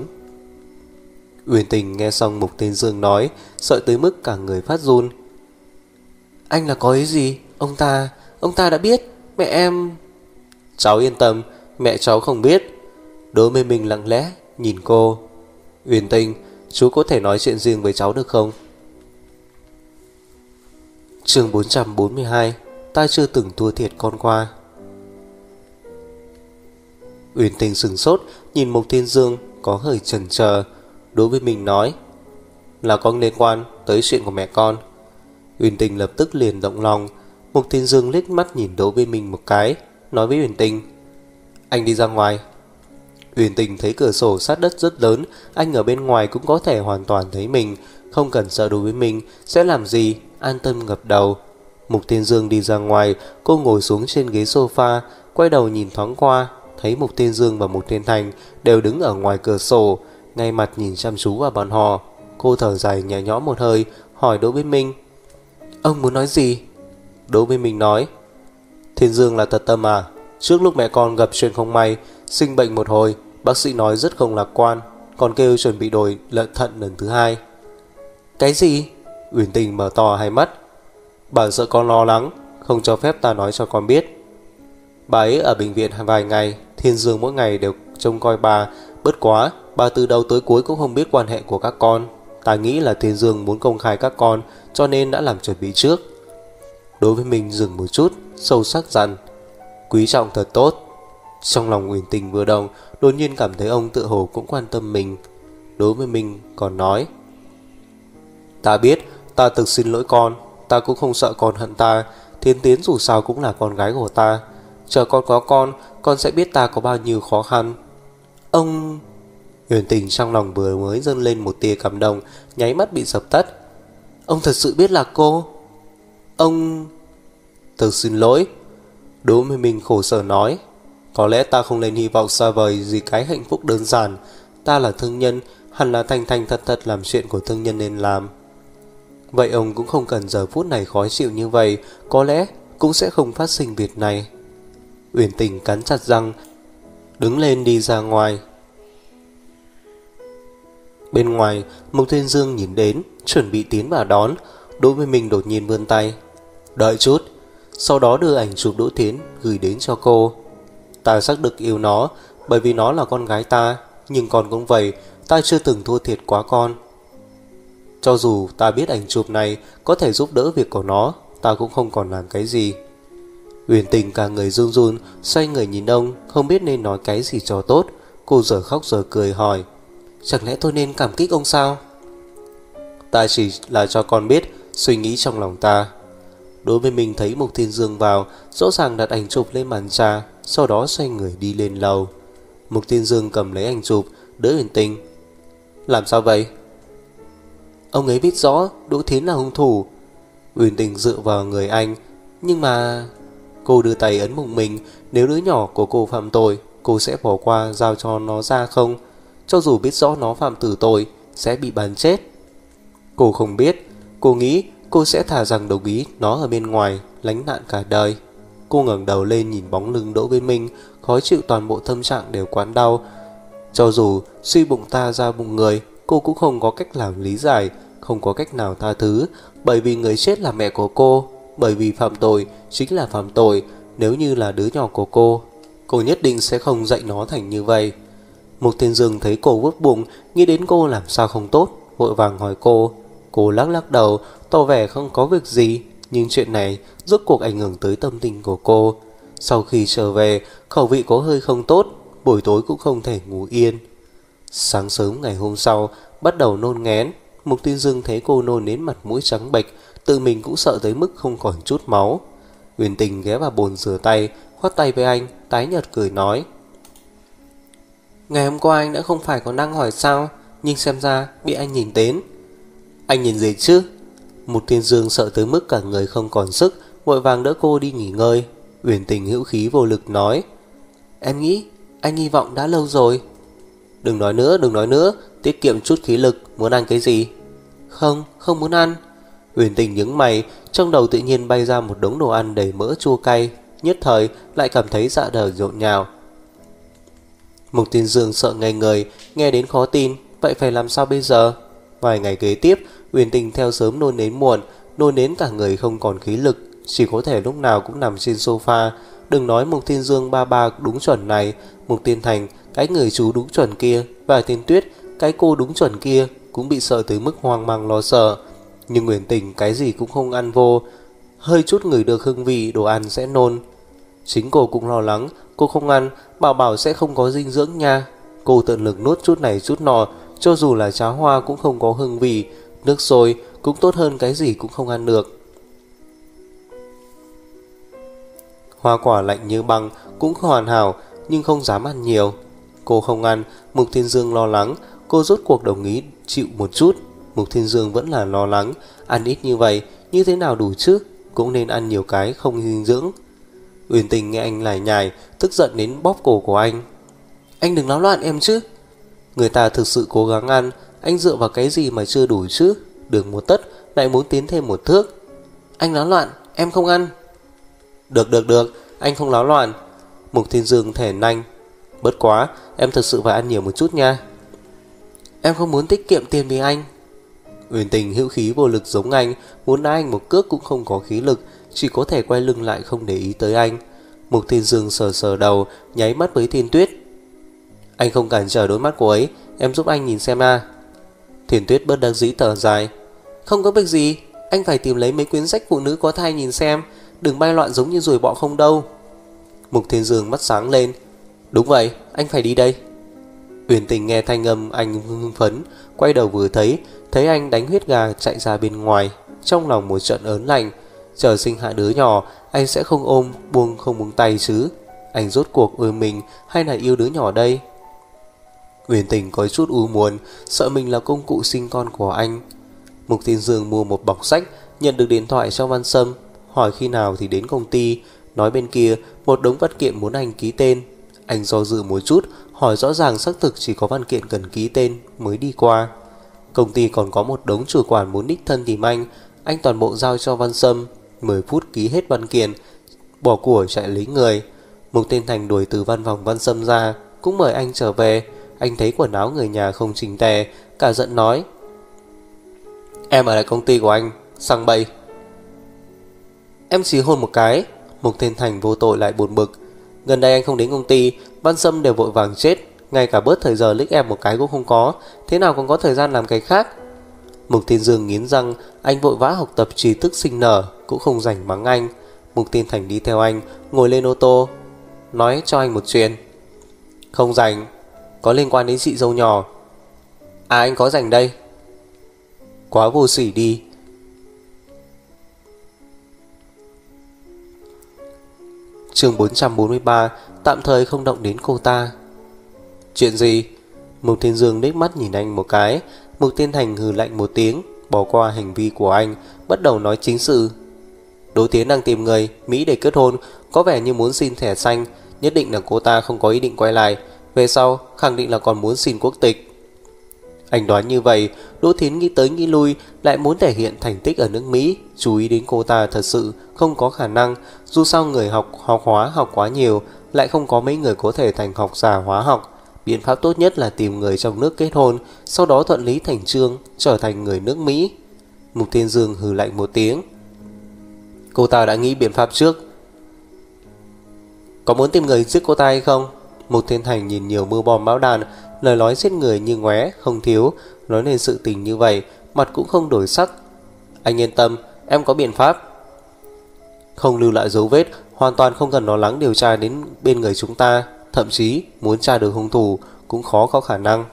Uyển Tình nghe xong Mục Thiên Dương nói, sợ tới mức cả người phát run. Anh là có ý gì? Ông ta, ông ta đã biết, mẹ em... Cháu yên tâm, mẹ cháu không biết. Đỗ Mê Minh lặng lẽ nhìn cô. Uyển Tình, chú có thể nói chuyện riêng với cháu được không? Chương bốn trăm bốn mươi hai. Ta chưa từng thua thiệt con qua. Uyển Tình sừng sốt nhìn Mục Thiên Dương, có hơi chần chờ. Đối với mình nói là có liên quan tới chuyện của mẹ con. Uyển Tình lập tức liền động lòng. Mục Thiên Dương liếc mắt nhìn Đỗ với mình một cái, nói với Uyển Tình, anh đi ra ngoài. Uyển Tình thấy cửa sổ sát đất rất lớn, anh ở bên ngoài cũng có thể hoàn toàn thấy mình, không cần sợ đối với mình sẽ làm gì, an tâm gật đầu. Mục Thiên Dương đi ra ngoài, cô ngồi xuống trên ghế sofa, quay đầu nhìn thoáng qua, thấy Mục Thiên Dương và Mục Thiên Thành đều đứng ở ngoài cửa sổ, ngay mặt nhìn chăm chú vào bọn họ. Cô thở dài nhẹ nhõm một hơi, hỏi Đỗ Viễn Minh, ông muốn nói gì? Đỗ Viễn Minh nói, Thiên Dương là tật tâm à? Trước lúc mẹ con gặp chuyện không may, sinh bệnh một hồi, bác sĩ nói rất không lạc quan, còn kêu chuẩn bị đổi lợn thận lần thứ hai. Cái gì? Uyển Tình mở to hai mắt. Bà sợ con lo lắng, không cho phép ta nói cho con biết. Bà ấy ở bệnh viện vài ngày, Thiên Dương mỗi ngày đều trông coi bà. Bất quá, bà từ đầu tới cuối cũng không biết quan hệ của các con. Ta nghĩ là Thiên Dương muốn công khai các con, cho nên đã làm chuẩn bị trước. Đối với mình dừng một chút, sâu sắc dặn, quý trọng thật tốt. Trong lòng Uyển Tình vừa động, đột nhiên cảm thấy ông tự hồ cũng quan tâm mình. Đối với mình còn nói, ta biết, ta thực xin lỗi con, ta cũng không sợ con hận ta. Thiên Tiến dù sao cũng là con gái của ta, chờ con có con, con sẽ biết ta có bao nhiêu khó khăn. Ông... Uyển Tình trong lòng vừa mới dâng lên một tia cảm động, nháy mắt bị dập tắt. Ông thật sự biết là cô? Ông... Thực xin lỗi. Đỗ Minh Minh khổ sở nói, có lẽ ta không nên hy vọng xa vời gì cái hạnh phúc đơn giản. Ta là thương nhân, hẳn là thành thành thật thật làm chuyện của thương nhân nên làm. Vậy ông cũng không cần giờ phút này khó chịu như vậy, có lẽ cũng sẽ không phát sinh việc này. Uyển Tình cắn chặt răng, đứng lên đi ra ngoài. Bên ngoài, Mục Thiên Dương nhìn đến, chuẩn bị tiến vào đón. Đối với mình đột nhiên vươn tay, đợi chút. Sau đó đưa ảnh chụp Đỗ Thiến gửi đến cho cô. Ta xác thực yêu nó, bởi vì nó là con gái ta, nhưng con cũng vậy, ta chưa từng thua thiệt quá con. Cho dù ta biết ảnh chụp này có thể giúp đỡ việc của nó, ta cũng không còn làm cái gì. Uyển Tình cả người run run, xoay người nhìn ông, không biết nên nói cái gì cho tốt. Cô giờ khóc giờ cười hỏi, chẳng lẽ tôi nên cảm kích ông sao? Ta chỉ là cho con biết suy nghĩ trong lòng ta. Đối với mình thấy Mục Thiên Dương vào, rõ ràng đặt ảnh chụp lên bàn trà, sau đó xoay người đi lên lầu. Mục Thiên Dương cầm lấy ảnh chụp, đỡ Uyển Tình. Làm sao vậy? Ông ấy biết rõ Đỗ Thiến là hung thủ. Uyển Tình dựa vào người anh. Nhưng mà... Cô đưa tay ấn bụng mình. Nếu đứa nhỏ của cô phạm tội, cô sẽ bỏ qua giao cho nó ra không? Cho dù biết rõ nó phạm tử tội, sẽ bị bắn chết. Cô không biết. Cô nghĩ cô sẽ thà rằng đồng ý nó ở bên ngoài, lánh nạn cả đời. Cô ngẩng đầu lên nhìn bóng lưng Đỗ Viễn Minh, khó chịu toàn bộ tâm trạng đều quán đau. Cho dù suy bụng ta ra bụng người, cô cũng không có cách làm lý giải, không có cách nào tha thứ, bởi vì người chết là mẹ của cô, bởi vì phạm tội chính là phạm tội. Nếu như là đứa nhỏ của cô, cô nhất định sẽ không dạy nó thành như vậy. Mục Thiên Dương thấy cô vuốt bụng, nghĩ đến cô làm sao không tốt, vội vàng hỏi cô. Cô lắc lắc đầu, tỏ vẻ không có việc gì, nhưng chuyện này rốt cuộc ảnh hưởng tới tâm tình của cô. Sau khi trở về, khẩu vị có hơi không tốt, buổi tối cũng không thể ngủ yên. Sáng sớm ngày hôm sau, bắt đầu nôn ngén. Mục Thiên Dương thấy cô nôn đến mặt mũi trắng bệch, tự mình cũng sợ tới mức không còn chút máu. Uyển Tình ghé vào bồn rửa tay, khoát tay với anh, tái nhợt cười nói. Ngày hôm qua anh đã không phải còn đang hỏi sao, nhưng xem ra bị anh nhìn đến. Anh nhìn gì chứ? Mục Thiên Dương sợ tới mức cả người không còn sức, vội vàng đỡ cô đi nghỉ ngơi. Uyển Tình hữu khí vô lực nói. Em nghĩ anh hy vọng đã lâu rồi. Đừng nói nữa, đừng nói nữa, tiết kiệm chút khí lực. Muốn ăn cái gì? Không, không muốn ăn. Uyển Tình nhướng mày, trong đầu tự nhiên bay ra một đống đồ ăn đầy mỡ chua cay, nhất thời lại cảm thấy dạ dày nhộn nhào. Mục Thiên Dương sợ ngây người, nghe đến khó tin. Vậy phải làm sao bây giờ? Vài ngày kế tiếp, Uyển Tình theo sớm nôn đến muộn, nôn đến cả người không còn khí lực, chỉ có thể lúc nào cũng nằm trên sofa. Đừng nói Mục Thiên Dương ba ba đúng chuẩn này, Mục Thiên Thành, cái người chú đúng chuẩn kia, và Thiên Tuyết, cái cô đúng chuẩn kia, cũng bị sợ tới mức hoang mang lo sợ. Nhưng Uyển Tình cái gì cũng không ăn vô, hơi chút ngửi được hương vị đồ ăn sẽ nôn. Chính cô cũng lo lắng, cô không ăn, bảo bảo sẽ không có dinh dưỡng nha. Cô tận lực nuốt chút này chút nọ, cho dù là cháo hoa cũng không có hương vị, nước sôi cũng tốt hơn cái gì cũng không ăn được. Hoa quả lạnh như băng cũng hoàn hảo, nhưng không dám ăn nhiều. Cô không ăn, Mục Thiên Dương lo lắng, cô rốt cuộc đồng ý chịu một chút. Mục Thiên Dương vẫn là lo lắng, ăn ít như vậy, như thế nào đủ chứ, cũng nên ăn nhiều cái không dinh dưỡng. Uyển Tình nghe anh lải nhải, tức giận đến bóp cổ của anh. Anh đừng náo loạn em chứ. Người ta thực sự cố gắng ăn, anh dựa vào cái gì mà chưa đủ chứ? Được một tấc lại muốn tiến thêm một thước. Anh náo loạn, em không ăn. Được được được, anh không náo loạn. Mục Thiên Dương thẻ nanh. Bất quá, em thật sự phải ăn nhiều một chút nha. Em không muốn tiết kiệm tiền vì anh. Uyển Tình hữu khí vô lực giống anh, muốn đá anh một cước cũng không có khí lực, chỉ có thể quay lưng lại không để ý tới anh. Mục Thiên Dương sờ sờ đầu, nháy mắt với Thiên Tuyết. Anh không cản trở đôi mắt cô ấy, em giúp anh nhìn xem à. Thiên Tuyết bất đắc dĩ thở dài. Không có việc gì, anh phải tìm lấy mấy quyển sách phụ nữ có thai nhìn xem, đừng bay loạn giống như ruồi bọ không đâu. Mục Thiên Dương mắt sáng lên. Đúng vậy, anh phải đi đây. Uyển Tình nghe thanh âm anh hưng phấn, quay đầu vừa thấy, thấy anh đánh huyết gà chạy ra bên ngoài, trong lòng một trận ớn lạnh. Chờ sinh hạ đứa nhỏ, anh sẽ không ôm buông không buông tay chứ. Anh rốt cuộc ưa mình hay là yêu đứa nhỏ đây? Uyển Tình có chút u buồn, sợ mình là công cụ sinh con của anh. Mục Thiên Dương mua một bọc sách, nhận được điện thoại cho Văn Sâm, hỏi khi nào thì đến công ty, nói bên kia một đống văn kiện muốn anh ký tên. Anh do dự một chút, hỏi rõ ràng xác thực chỉ có văn kiện cần ký tên mới đi qua. Công ty còn có một đống chủ quản muốn đích thân tìm anh, anh toàn bộ giao cho Văn Sâm, mười phút ký hết văn kiện, bỏ của chạy lấy người. Mục Thiên Thành đuổi từ văn phòng Văn Sâm ra, cũng mời anh trở về. Anh thấy quần áo người nhà không chỉnh tề, cả giận nói. Em ở lại công ty của anh, sang bậy. Em chỉ hôn một cái. Mục Thiên Thành vô tội lại buồn bực. Gần đây anh không đến công ty, Văn Sâm đều vội vàng chết, ngay cả bớt thời giờ liếc em một cái cũng không có, thế nào còn có thời gian làm cái khác. Mục Thiên Dương nghiến răng, anh vội vã học tập trí thức sinh nở, cũng không rảnh mắng anh. Mục Thiên Thành đi theo anh, ngồi lên ô tô, nói cho anh một chuyện. Không rảnh, có liên quan đến chị dâu nhỏ. À anh có rảnh đây. Quá vô sỉ đi. Chương bốn trăm bốn mươi ba, tạm thời không động đến cô ta. Chuyện gì? Mục Thiên Dương liếc mắt nhìn anh một cái. Mục Thiên Thành hừ lạnh một tiếng, bỏ qua hành vi của anh, bắt đầu nói chính sự. Đỗ Tiến đang tìm người Mỹ để kết hôn, có vẻ như muốn xin thẻ xanh. Nhất định là cô ta không có ý định quay lại, về sau khẳng định là còn muốn xin quốc tịch. Anh đoán như vậy. Đỗ Thiến nghĩ tới nghĩ lui, lại muốn thể hiện thành tích ở nước Mỹ. Chú ý đến cô ta thật sự không có khả năng. Dù sao người học học hóa học quá nhiều, lại không có mấy người có thể thành học giả hóa học. Biện pháp tốt nhất là tìm người trong nước kết hôn, sau đó thuận lý thành chương trở thành người nước Mỹ. Mục Thiên Dương hừ lạnh một tiếng. Cô ta đã nghĩ biện pháp trước. Có muốn tìm người giết cô ta hay không? Mục Thiên Thành nhìn nhiều mưa bom bão đạn, lời nói giết người như ngoé không thiếu. Nói nên sự tình như vậy, mặt cũng không đổi sắc. Anh yên tâm, em có biện pháp. Không lưu lại dấu vết, hoàn toàn không cần lo lắng điều tra đến bên người chúng ta. Thậm chí muốn tra được hung thủ cũng khó có khả năng.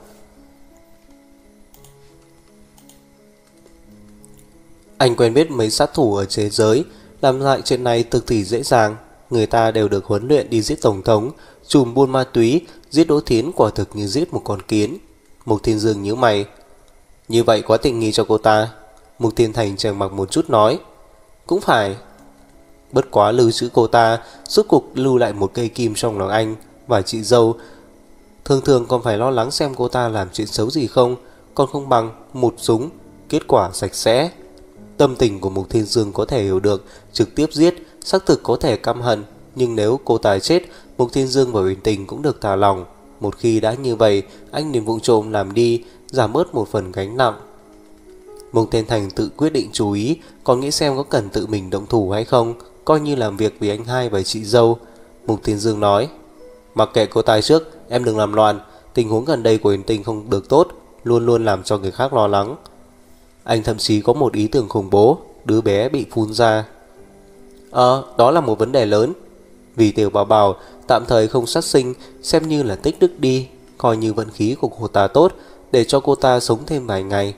Anh quen biết mấy sát thủ ở thế giới, làm lại chuyện này cực kỳ dễ dàng. Người ta đều được huấn luyện đi giết tổng thống, trùm buôn ma túy. Giết Đỗ Thiến quả thực như giết một con kiến. Mục Thiên Dương nhíu mày. Như vậy quá tình nghi cho cô ta. Mục Thiên Thành trầm mặc một chút nói. Cũng phải. Bất quá lưu trữ cô ta, rốt cuộc lưu lại một cây kim trong lòng anh và chị dâu. Thường thường còn phải lo lắng xem cô ta làm chuyện xấu gì không, còn không bằng một súng, kết quả sạch sẽ. Tâm tình của Mục Thiên Dương có thể hiểu được, trực tiếp giết, xác thực có thể căm hận. Nhưng nếu cô ta chết, Mục Thiên Dương và Uyển Tình cũng được thả lòng. Một khi đã như vậy, anh liền vụng trộm làm đi, giảm bớt một phần gánh nặng. Mục Thiên Thành tự quyết định chú ý, còn nghĩ xem có cần tự mình động thủ hay không, coi như làm việc vì anh hai và chị dâu. Mục Thiên Dương nói, mặc kệ cô ta trước, em đừng làm loạn. Tình huống gần đây của Uyển Tình không được tốt, luôn luôn làm cho người khác lo lắng. Anh thậm chí có một ý tưởng khủng bố, đứa bé bị phun ra. Ờ, đó là một vấn đề lớn. Vì Tiểu Bảo Bảo tạm thời không sát sinh, xem như là tích đức đi, coi như vận khí của cô ta tốt, để cho cô ta sống thêm vài ngày.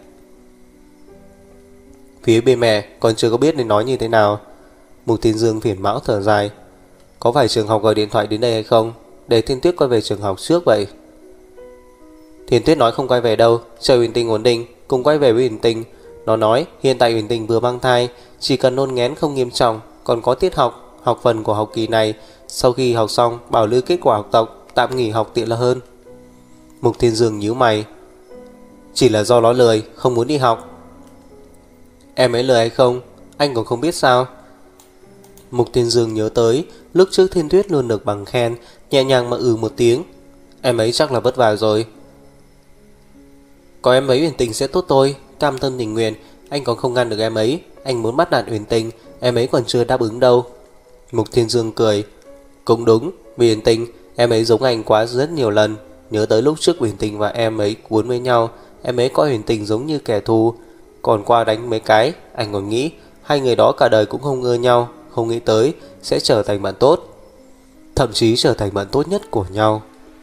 Phía bên mẹ còn chưa có biết nên nói như thế nào. Mục Thiên Dương phiền não thở dài. Có phải trường học gọi điện thoại đến đây hay không? Để Thiên Tuyết quay về trường học trước vậy. Thiên Tuyết nói không quay về đâu, chờ Uyển Tình ổn định cùng quay về với Uyển Tình. Nó nói hiện tại Uyển Tình vừa mang thai, chỉ cần nôn nghén không nghiêm trọng, còn có tiết học, học phần của học kỳ này. Sau khi học xong, bảo lưu kết quả học tập, tạm nghỉ học tiện là hơn. Mục Thiên Dương nhíu mày. Chỉ là do nó lười, không muốn đi học. Em ấy lười hay không, anh còn không biết sao? Mục Thiên Dương nhớ tới, lúc trước Thiên Tuyết luôn được bằng khen, nhẹ nhàng mà ừ một tiếng. Em ấy chắc là vất vả rồi. Có em ấy Uyển Tình sẽ tốt thôi, cam tâm tình nguyện. Anh còn không ngăn được em ấy. Anh muốn bắt nạt Uyển Tình, em ấy còn chưa đáp ứng đâu. Mục Thiên Dương cười. Cũng đúng, vì Uyển Tình, em ấy giống anh quá rất nhiều lần. Nhớ tới lúc trước Uyển Tình và em ấy cuốn với nhau, em ấy coi Uyển Tình giống như kẻ thù. Còn qua đánh mấy cái, anh còn nghĩ hai người đó cả đời cũng không ưa nhau, không nghĩ tới sẽ trở thành bạn tốt, thậm chí trở thành bạn tốt nhất của nhau.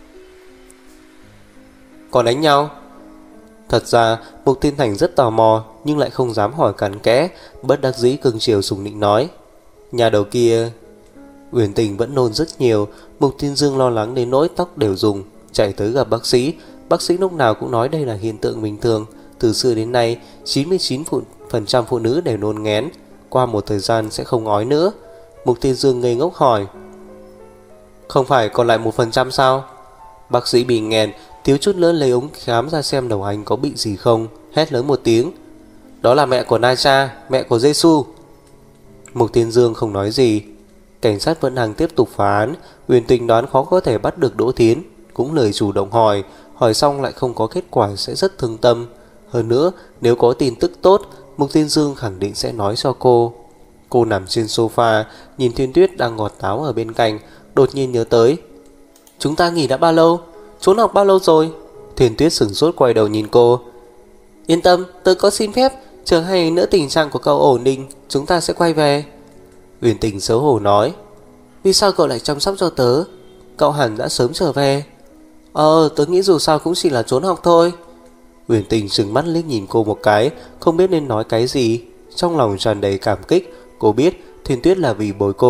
Còn đánh nhau? Thật ra Mục Thiên Thành rất tò mò, nhưng lại không dám hỏi cặn kẽ, bất đắc dĩ cưng chiều sùng nịnh nói. Nhà đầu kia... Uyển Tình vẫn nôn rất nhiều. Mục Thiên Dương lo lắng đến nỗi tóc đều rụng, chạy tới gặp bác sĩ. Bác sĩ lúc nào cũng nói đây là hiện tượng bình thường. Từ xưa đến nay, chín mươi chín phần trăm phụ nữ đều nôn nghén, qua một thời gian sẽ không ói nữa. Mục Thiên Dương ngây ngốc hỏi. Không phải còn lại một phần trăm sao? Bác sĩ bị nghẹn, thiếu chút nữa lấy ống khám ra xem đầu anh có bị gì không, hét lớn một tiếng. Đó là mẹ của Nacha, mẹ của Giêsu. Mục Thiên Dương không nói gì. Cảnh sát vẫn đang tiếp tục phá án. Uyển Tình đoán khó có thể bắt được Đỗ Thiến, cũng lời chủ động hỏi. Hỏi xong lại không có kết quả sẽ rất thương tâm. Hơn nữa, nếu có tin tức tốt, Mục Thiên Dương khẳng định sẽ nói cho cô. Cô nằm trên sofa, nhìn Thiên Tuyết đang ngọt táo ở bên cạnh, đột nhiên nhớ tới. Chúng ta nghỉ đã bao lâu? Trốn học bao lâu rồi? Thiên Tuyết sửng sốt quay đầu nhìn cô. Yên tâm, tớ có xin phép, chờ hay nữa tình trạng của cậu ổn định, chúng ta sẽ quay về. Uyển Tình xấu hổ nói. Vì sao cậu lại chăm sóc cho tớ? Cậu hẳn đã sớm trở về. Ờ, tớ nghĩ dù sao cũng chỉ là trốn học thôi. Uyển Tình trừng mắt liếc nhìn cô một cái, không biết nên nói cái gì. Trong lòng tràn đầy cảm kích. Cô biết Thiên Tuyết là vì bồi cô,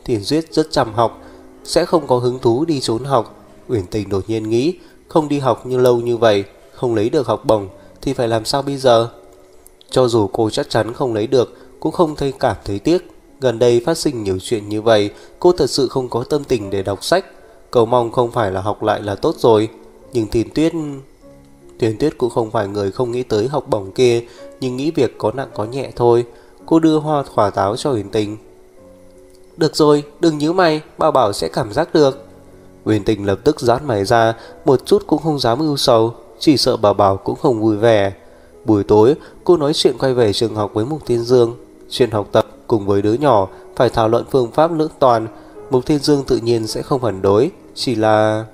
Thiền Duyết rất chăm học, sẽ không có hứng thú đi trốn học. Uyển Tình đột nhiên nghĩ, không đi học như lâu như vậy, không lấy được học bổng thì phải làm sao bây giờ? Cho dù cô chắc chắn không lấy được, cũng không thấy cảm thấy tiếc. Gần đây phát sinh nhiều chuyện như vậy, cô thật sự không có tâm tình để đọc sách. Cầu mong không phải là học lại là tốt rồi. Nhưng Thiền Tuyết... Thiền Tuyết cũng không phải người không nghĩ tới học bổng kia, nhưng nghĩ việc có nặng có nhẹ thôi. Cô đưa hoa quả táo cho Uyển Tình. Được rồi, đừng nhíu mày, Bảo Bảo sẽ cảm giác được. Uyển Tình lập tức giãn mày ra, một chút cũng không dám ưu sầu, chỉ sợ Bảo Bảo cũng không vui vẻ. Buổi tối, cô nói chuyện quay về trường học với Mục Thiên Dương. Chuyện học tập cùng với đứa nhỏ phải thảo luận phương pháp lưỡng toàn. Mục Thiên Dương tự nhiên sẽ không phản đối, chỉ là...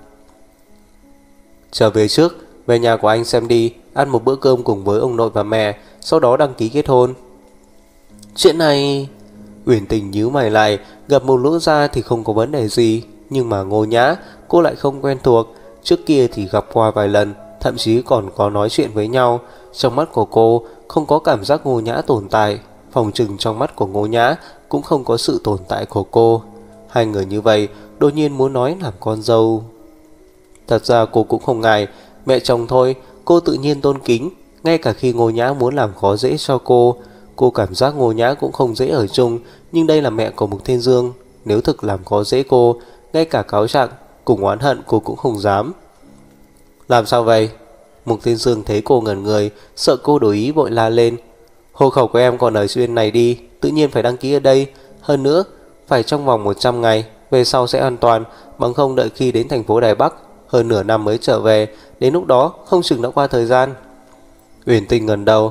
Trở về trước, về nhà của anh xem đi, ăn một bữa cơm cùng với ông nội và mẹ, sau đó đăng ký kết hôn. Chuyện này... Uyển Tình nhíu mày lại, gặp một lỗ ra thì không có vấn đề gì, nhưng mà Ngô Nhã cô lại không quen thuộc. Trước kia thì gặp qua vài lần, thậm chí còn có nói chuyện với nhau. Trong mắt của cô không có cảm giác Ngô Nhã tồn tại, phòng chừng trong mắt của Ngô Nhã cũng không có sự tồn tại của cô. Hai người như vậy đột nhiên muốn nói làm con dâu. Thật ra cô cũng không ngại, mẹ chồng thôi, cô tự nhiên tôn kính. Ngay cả khi Ngô Nhã muốn làm khó dễ cho cô, cô cảm giác Ngô Nhã cũng không dễ ở chung. Nhưng đây là mẹ của Mục Thiên Dương, nếu thực làm khó dễ cô, ngay cả cáo trạng cùng oán hận cô cũng không dám. Làm sao vậy? Mục Thiên Dương thấy cô ngẩn người, sợ cô đổi ý vội la lên. Hộ khẩu của em còn ở bên này đi, tự nhiên phải đăng ký ở đây. Hơn nữa, phải trong vòng một trăm ngày, về sau sẽ an toàn, bằng không đợi khi đến thành phố Đài Bắc, hơn nửa năm mới trở về, đến lúc đó không chừng đã qua thời gian. Uyển Tình ngẩng đầu.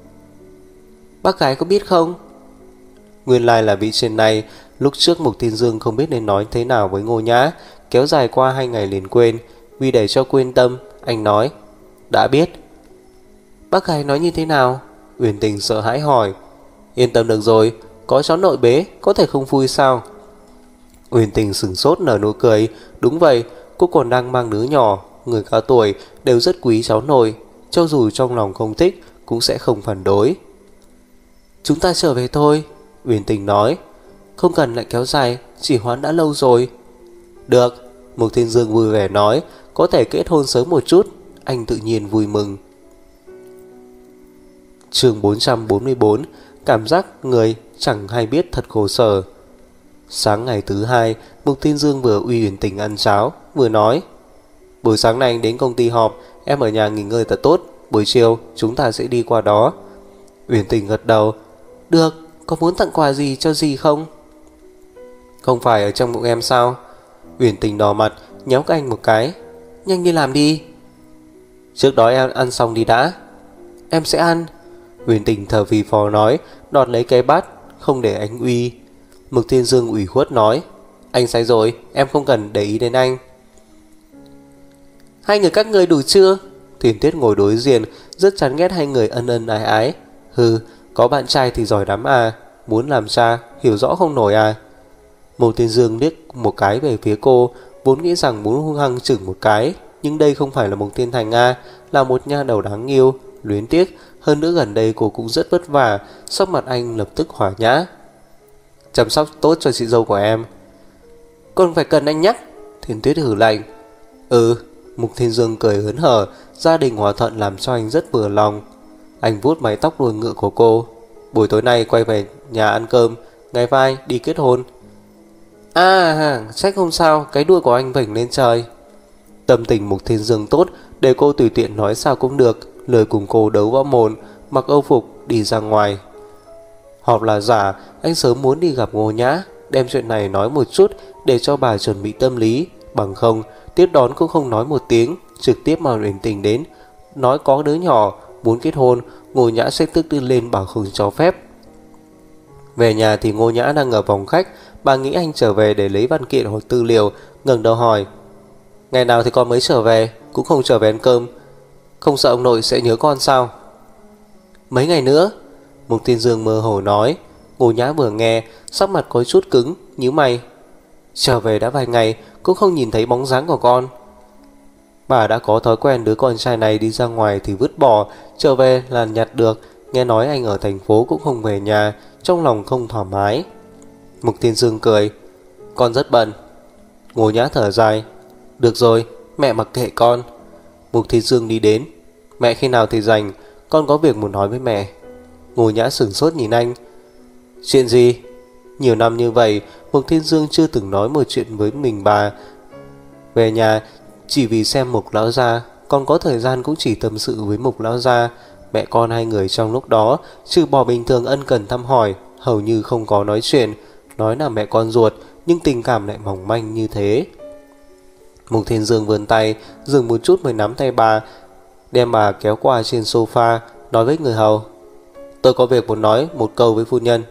Bác gái có biết không? Nguyên lai là vị trên này. Lúc trước Mục Thiên Dương không biết nên nói thế nào với Ngô Nhã, kéo dài qua hai ngày liền quên. Vì để cho quên tâm, anh nói đã biết. Bác gái nói như thế nào? Uyển Tình sợ hãi hỏi. Yên tâm được rồi, có cháu nội bế, có thể không vui sao? Uyển Tình sửng sốt nở nụ cười. Đúng vậy, cô còn đang mang đứa nhỏ. Người cao tuổi đều rất quý cháu nội, cho dù trong lòng không thích cũng sẽ không phản đối. Chúng ta trở về thôi, Uyển Tình nói. Không cần lại kéo dài, chỉ hoãn đã lâu rồi. Được, Mục Thiên Dương vui vẻ nói. Có thể kết hôn sớm một chút. Anh tự nhiên vui mừng. Chương bốn trăm bốn mươi bốn. Cảm giác người chẳng hay biết thật khổ sở. Sáng ngày thứ hai, Mục Thiên Dương vừa uy Uyển Tình ăn cháo, vừa nói. Buổi sáng nay anh đến công ty họp, em ở nhà nghỉ ngơi thật tốt. Buổi chiều chúng ta sẽ đi qua đó. Uyển Tình gật đầu. Được, có muốn tặng quà gì cho dì không? Không phải ở trong bụng em sao? Uyển Tình đỏ mặt, nhéo các anh một cái. Nhanh đi làm đi. Trước đó em ăn xong đi đã. Em sẽ ăn. Uyển Tình thở phì phò nói, đọt lấy cái bát, không để anh uy. Mục Thiên Dương ủy khuất nói. Anh sai rồi, em không cần để ý đến anh. Hai người các người đủ chưa? Thiền Tuyết ngồi đối diện, rất chán ghét hai người ân ân ái ái. Hừ, có bạn trai thì giỏi lắm à, muốn làm cha, hiểu rõ không nổi à. Mục Thiên Dương liếc một cái về phía cô, vốn nghĩ rằng muốn hung hăng chửng một cái, nhưng đây không phải là Mục Thiên Thành à, là một nha đầu đáng yêu, luyến tiếc. Hơn nữa gần đây cô cũng rất vất vả. Sắc mặt anh lập tức hòa nhã. Chăm sóc tốt cho chị dâu của em. Còn phải cần anh nhắc? Thiền Tuyết hử lạnh. Ừ. Mục Thiên Dương cười hớn hở. Gia đình hòa thuận làm cho anh rất vừa lòng. Anh vuốt mái tóc đuôi ngựa của cô. Buổi tối nay quay về nhà ăn cơm, ngày mai đi kết hôn. À, trách không sao, cái đuôi của anh vểnh lên trời. Tâm tình Mục Thiên Dương tốt, để cô tùy tiện nói sao cũng được. Lời cùng cô đấu võ mồm, mặc âu phục đi ra ngoài. Họp là giả, anh sớm muốn đi gặp Ngô Nhã, đem chuyện này nói một chút để cho bà chuẩn bị tâm lý. Bằng không, tiếp đón cũng không nói một tiếng, trực tiếp mà Uyển Tình đến, nói có đứa nhỏ, muốn kết hôn. Ngô Nhã sẽ tức đi lên bảo không cho phép. Về nhà thì Ngô Nhã đang ở phòng khách. Bà nghĩ anh trở về để lấy văn kiện hoặc tư liệu, ngẩng đầu hỏi. Ngày nào thì con mới trở về, cũng không trở về ăn cơm. Không sợ ông nội sẽ nhớ con sao? Mấy ngày nữa, Mục Thiên Dương mơ hồ nói. Ngô Nhã vừa nghe, sắc mặt có chút cứng, nhíu mày. Trở về đã vài ngày, cũng không nhìn thấy bóng dáng của con. Bà đã có thói quen đứa con trai này đi ra ngoài thì vứt bỏ, trở về là nhặt được. Nghe nói anh ở thành phố cũng không về nhà, trong lòng không thoải mái. Mục Thiên Dương cười. Con rất bận. Ngô Nhã thở dài. Được rồi, mẹ mặc kệ con. Mục Thiên Dương đi đến. Mẹ khi nào thì rảnh, con có việc muốn nói với mẹ. Ngô Nhã sửng sốt nhìn anh. Chuyện gì? Nhiều năm như vậy, Mục Thiên Dương chưa từng nói một chuyện với mình bà. Về nhà chỉ vì xem Mục lão gia, còn có thời gian cũng chỉ tâm sự với Mục lão gia. Mẹ con hai người trong lúc đó, trừ bỏ bình thường ân cần thăm hỏi, hầu như không có nói chuyện. Nói là mẹ con ruột, nhưng tình cảm lại mỏng manh như thế. Mục Thiên Dương vươn tay, dừng một chút mới nắm tay bà, đem bà kéo qua trên sofa, nói với người hầu. Tôi có việc muốn nói một câu với phu nhân.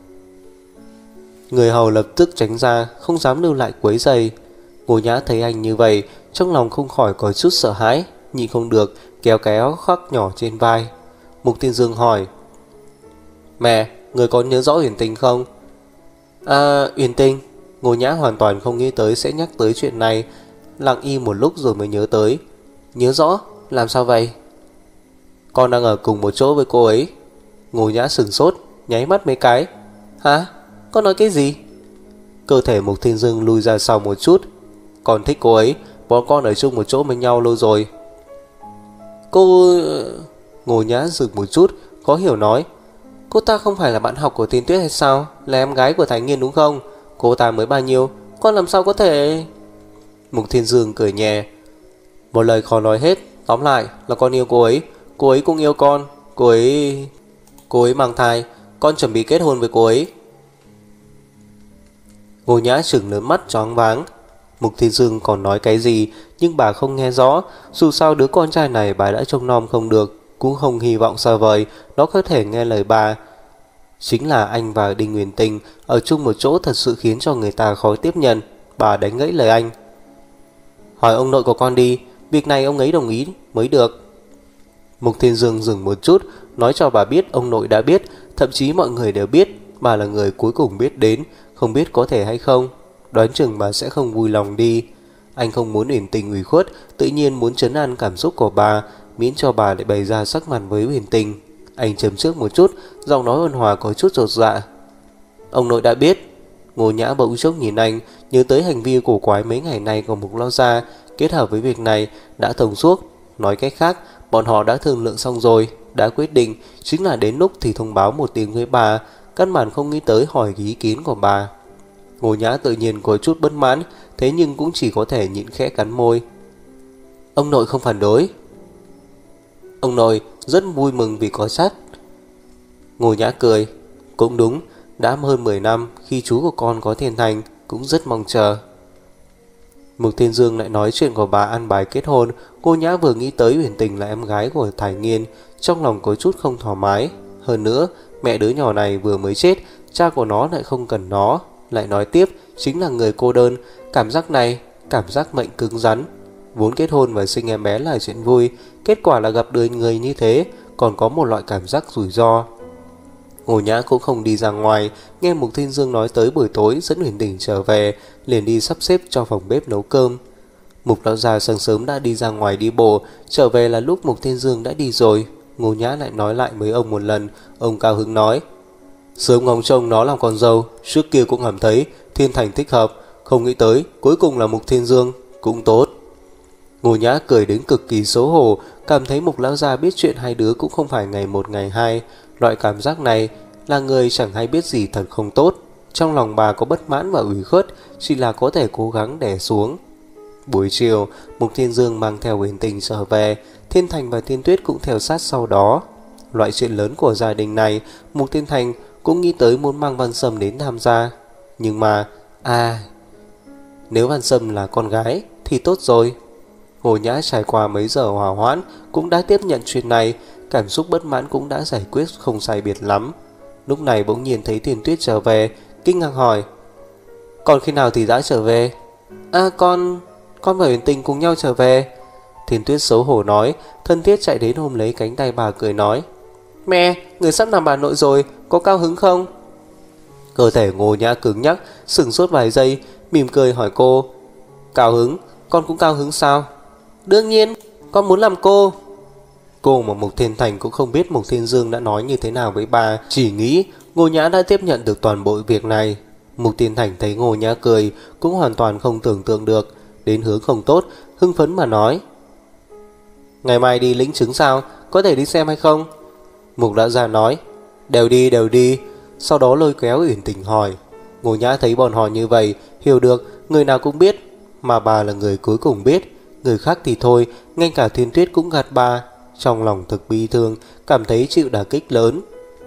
Người hầu lập tức tránh ra, không dám lưu lại quấy rầy. Ngô Nhã thấy anh như vậy, trong lòng không khỏi có chút sợ hãi, nhịn không được kéo cái áo khoác nhỏ trên vai. Mục Thiên Dương hỏi. Mẹ, người có nhớ rõ Uyển Tình không? À, Uyển Tình. Ngô Nhã hoàn toàn không nghĩ tới sẽ nhắc tới chuyện này, lặng im một lúc rồi mới nhớ tới. Nhớ rõ, làm sao vậy? Con đang ở cùng một chỗ với cô ấy. Ngô Nhã sửng sốt, nháy mắt mấy cái. Hả? Con nói cái gì? Cơ thể Mục Thiên Dương lùi ra sau một chút. Con thích cô ấy, bọn con ở chung một chỗ với nhau lâu rồi. Cô... Ngô Nhã dừng một chút, khó hiểu nói. Cô ta không phải là bạn học của Thiên Tuyết hay sao? Là em gái của Thái Nghiên đúng không? Cô ta mới bao nhiêu? Con làm sao có thể... Mục Thiên Dương cười nhẹ. Một lời khó nói hết. Tóm lại là con yêu cô ấy, cô ấy cũng yêu con. Cô ấy... Cô ấy mang thai. Con chuẩn bị kết hôn với cô ấy. Ngô Nhã trừng lớn mắt choáng váng. Mục Thiên Dương còn nói cái gì, nhưng bà không nghe rõ. Dù sao đứa con trai này bà đã trông nom không được, cũng không hy vọng xa vời nó có thể nghe lời bà. Chính là anh và Đinh Uyển Tình ở chung một chỗ thật sự khiến cho người ta khó tiếp nhận. Bà đánh gãy lời anh. Hỏi ông nội của con đi, việc này ông ấy đồng ý mới được. Mục Thiên Dương dừng một chút, nói cho bà biết ông nội đã biết, thậm chí mọi người đều biết. Bà là người cuối cùng biết đến, không biết có thể hay không. Đoán chừng bà sẽ không vui lòng đi. Anh không muốn Uyển Tình ủy khuất, tự nhiên muốn trấn an cảm xúc của bà, miễn cho bà lại bày ra sắc mặt với Uyển Tình. Anh châm trước một chút, giọng nói ôn hòa có chút chột dạ. Ông nội đã biết. Ngô Nhã bỗng chốc nhìn anh, nhớ tới hành vi cổ quái mấy ngày nay của Mục lão gia, kết hợp với việc này đã thông suốt. Nói cách khác, bọn họ đã thương lượng xong rồi, đã quyết định, chính là đến lúc thì thông báo một tiếng với bà. Căn bản không nghĩ tới hỏi ý kiến của bà. Ngô Nhã tự nhiên có chút bất mãn, thế nhưng cũng chỉ có thể nhịn khẽ cắn môi. Ông nội không phản đối. Ông nội rất vui mừng vì có sắt. Ngô Nhã cười. Cũng đúng, đã hơn mười năm, khi chú của con có thiên thành, cũng rất mong chờ. Mục Thiên Dương lại nói chuyện của bà ăn bài kết hôn. Ngô Nhã vừa nghĩ tới Uyển Tình là em gái của Thái Nghiên, trong lòng có chút không thoải mái. Hơn nữa, mẹ đứa nhỏ này vừa mới chết, cha của nó lại không cần nó. Lại nói tiếp, chính là người cô đơn. Cảm giác này, cảm giác mệnh cứng rắn. Vốn kết hôn và sinh em bé là chuyện vui, kết quả là gặp đời người như thế, còn có một loại cảm giác rủi ro. Ngô Nhã cũng không đi ra ngoài, nghe Mục Thiên Dương nói tới buổi tối dẫn Uyển Tình trở về, liền đi sắp xếp cho phòng bếp nấu cơm. Mục lão già sáng sớm đã đi ra ngoài đi bộ, trở về là lúc Mục Thiên Dương đã đi rồi. Ngô Nhã lại nói lại với ông một lần. Ông cao hứng nói, sớm ngóng trông nó làm con dâu, trước kia cũng cảm thấy Thiên Thành thích hợp, không nghĩ tới cuối cùng là Mục Thiên Dương, cũng tốt. Ngô Nhã cười đến cực kỳ xấu hổ, cảm thấy Mục lão gia biết chuyện hai đứa cũng không phải ngày một ngày hai. Loại cảm giác này là người chẳng hay biết gì thật không tốt. Trong lòng bà có bất mãn và ủy khuất, chỉ là có thể cố gắng đè xuống. Buổi chiều, Mục Thiên Dương mang theo Uyển Tình trở về, Thiên Thành và Thiên Tuyết cũng theo sát sau đó. Loại chuyện lớn của gia đình này, Mục Thiên Thành cũng nghĩ tới muốn mang Văn Sâm đến tham gia. Nhưng mà, à, nếu Văn Sâm là con gái thì tốt rồi. Ngô Nhã trải qua mấy giờ hòa hoãn cũng đã tiếp nhận chuyện này, cảm xúc bất mãn cũng đã giải quyết không sai biệt lắm. Lúc này bỗng nhiên thấy Thiên Tuyết trở về, kinh ngạc hỏi, còn khi nào thì đã trở về? À con, con và Uyển Tình cùng nhau trở về. Thiên Tuyết xấu hổ nói, thân thiết chạy đến ôm lấy cánh tay bà cười nói, mẹ, người sắp làm bà nội rồi, có cao hứng không? Cơ thể Ngô Nhã cứng nhắc, sững sốt vài giây, mỉm cười hỏi cô, cao hứng, con cũng cao hứng sao? Đương nhiên, con muốn làm cô. Cô mà Mục Thiên Thành cũng không biết Mục Thiên Dương đã nói như thế nào với bà, chỉ nghĩ Ngô Nhã đã tiếp nhận được toàn bộ việc này. Mục Thiên Thành thấy Ngô Nhã cười cũng hoàn toàn không tưởng tượng được đến hướng không tốt, hưng phấn mà nói: ngày mai đi lĩnh chứng sao, có thể đi xem hay không? Mục lão gia nói: đều đi đều đi. Sau đó lôi kéo Uyển Tình hỏi. Ngô Nhã thấy bọn họ như vậy, hiểu được người nào cũng biết, mà bà là người cuối cùng biết. Người khác thì thôi, ngay cả Thiên Tuyết cũng gạt bà. Trong lòng thực bi thương, cảm thấy chịu đả kích lớn.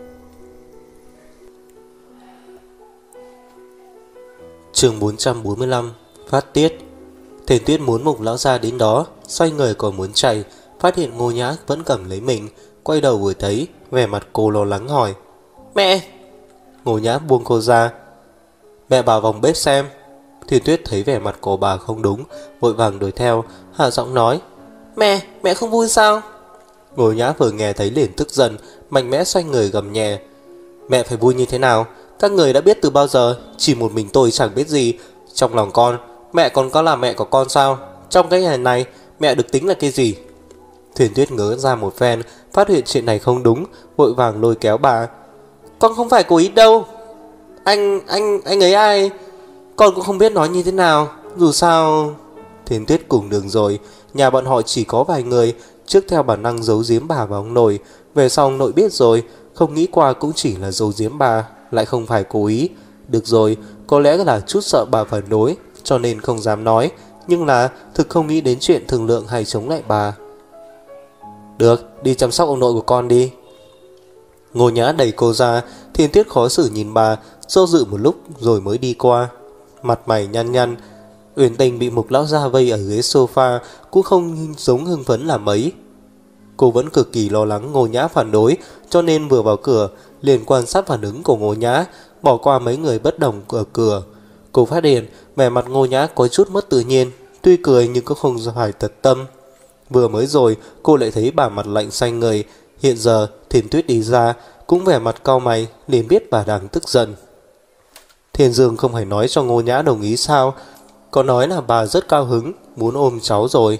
Chương bốn trăm bốn mươi lăm. Phát tiết. Thiên Tuyết muốn Mục lão gia đến đó, xoay người còn muốn chạy, phát hiện Ngô Nhã vẫn cầm lấy mình, quay đầu vừa thấy, vẻ mặt cô lo lắng hỏi: mẹ! Ngô Nhã buông cô ra: mẹ vào vòng bếp xem. Thiên Tuyết thấy vẻ mặt của bà không đúng, vội vàng đuổi theo, hạ giọng nói: mẹ, mẹ không vui sao? Ngô Nhã vừa nghe thấy liền tức giận, mạnh mẽ xoay người gầm nhẹ: mẹ phải vui như thế nào? Các người đã biết từ bao giờ? Chỉ một mình tôi chẳng biết gì. Trong lòng con, mẹ còn có là mẹ của con sao? Trong cái nhà này, mẹ được tính là cái gì? Thiên Tuyết ngớ ra một phen, phát hiện chuyện này không đúng, vội vàng lôi kéo bà: con không phải cố ý đâu. Anh, anh, anh ấy ai? Con cũng không biết nói như thế nào. Dù sao... Thiên Tuyết cùng đường rồi, nhà bọn họ chỉ có vài người, trước theo bản năng giấu giếm bà và ông nội. Về sau ông nội biết rồi, không nghĩ qua cũng chỉ là giấu giếm bà, lại không phải cố ý. Được rồi, có lẽ là chút sợ bà phản đối, cho nên không dám nói. Nhưng là thực không nghĩ đến chuyện thương lượng hay chống lại bà. Được, đi chăm sóc ông nội của con đi. Ngô Nhã đẩy cô ra. Thiên Tuyết khó xử nhìn bà, do dự một lúc rồi mới đi qua. Mặt mày nhăn nhăn. Uyển Tình bị Mục lão gia vây ở ghế sofa, cũng không giống hưng phấn là mấy. Cô vẫn cực kỳ lo lắng Ngô Nhã phản đối, cho nên vừa vào cửa liền quan sát phản ứng của Ngô Nhã, bỏ qua mấy người bất đồng ở cửa. Cô phát hiện vẻ mặt Ngô Nhã có chút mất tự nhiên, tuy cười nhưng cũng không phải thật tâm. Vừa mới rồi cô lại thấy bà mặt lạnh xanh người. Hiện giờ Thiên Tuyết đi ra cũng vẻ mặt cau mày, liền biết bà đang tức giận. Thiên Dương không phải nói cho Ngô Nhã đồng ý sao? Có nói là bà rất cao hứng, muốn ôm cháu rồi.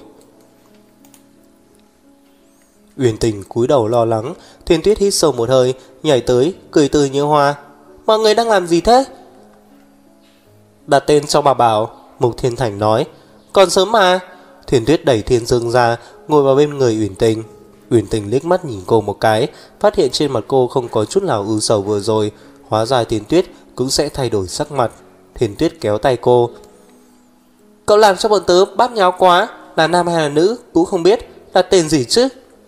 Uyển Tình cúi đầu lo lắng. Thiên Tuyết hít sâu một hơi, nhảy tới, cười tươi như hoa. Mọi người đang làm gì thế? Đặt tên cho bà Bảo, Mục Thiên Thành nói. Còn sớm mà. Thiên Tuyết đẩy Thiên Dương ra, ngồi vào bên người Uyển Tình. Uyển Tình liếc mắt nhìn cô một cái, phát hiện trên mặt cô không có chút nào ưu sầu vừa rồi. Hóa ra Thiên Tuyết cũng sẽ thay đổi sắc mặt. Thiên Tuyết kéo tay cô. Cậu làm cho bọn tớ bát nháo quá, là nam hay là nữ cũng không biết, là tên gì chứ?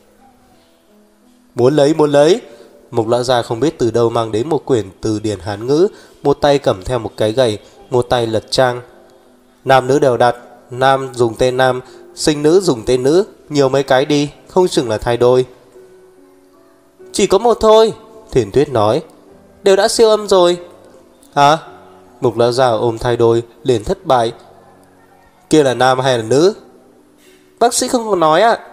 Muốn lấy muốn lấy. Mục lão gia không biết từ đâu mang đến một quyển từ điển Hán ngữ, một tay cầm theo một cái gậy, một tay lật trang. Nam nữ đều đặt, nam dùng tên nam, sinh nữ dùng tên nữ, nhiều mấy cái đi, không chừng là thai đôi. Chỉ có một thôi, Thiên Tuyết nói. Đều đã siêu âm rồi. Hả? Mục lão già ôm thai đôi liền thất bại. Kia là nam hay là nữ? Bác sĩ không có nói ạ.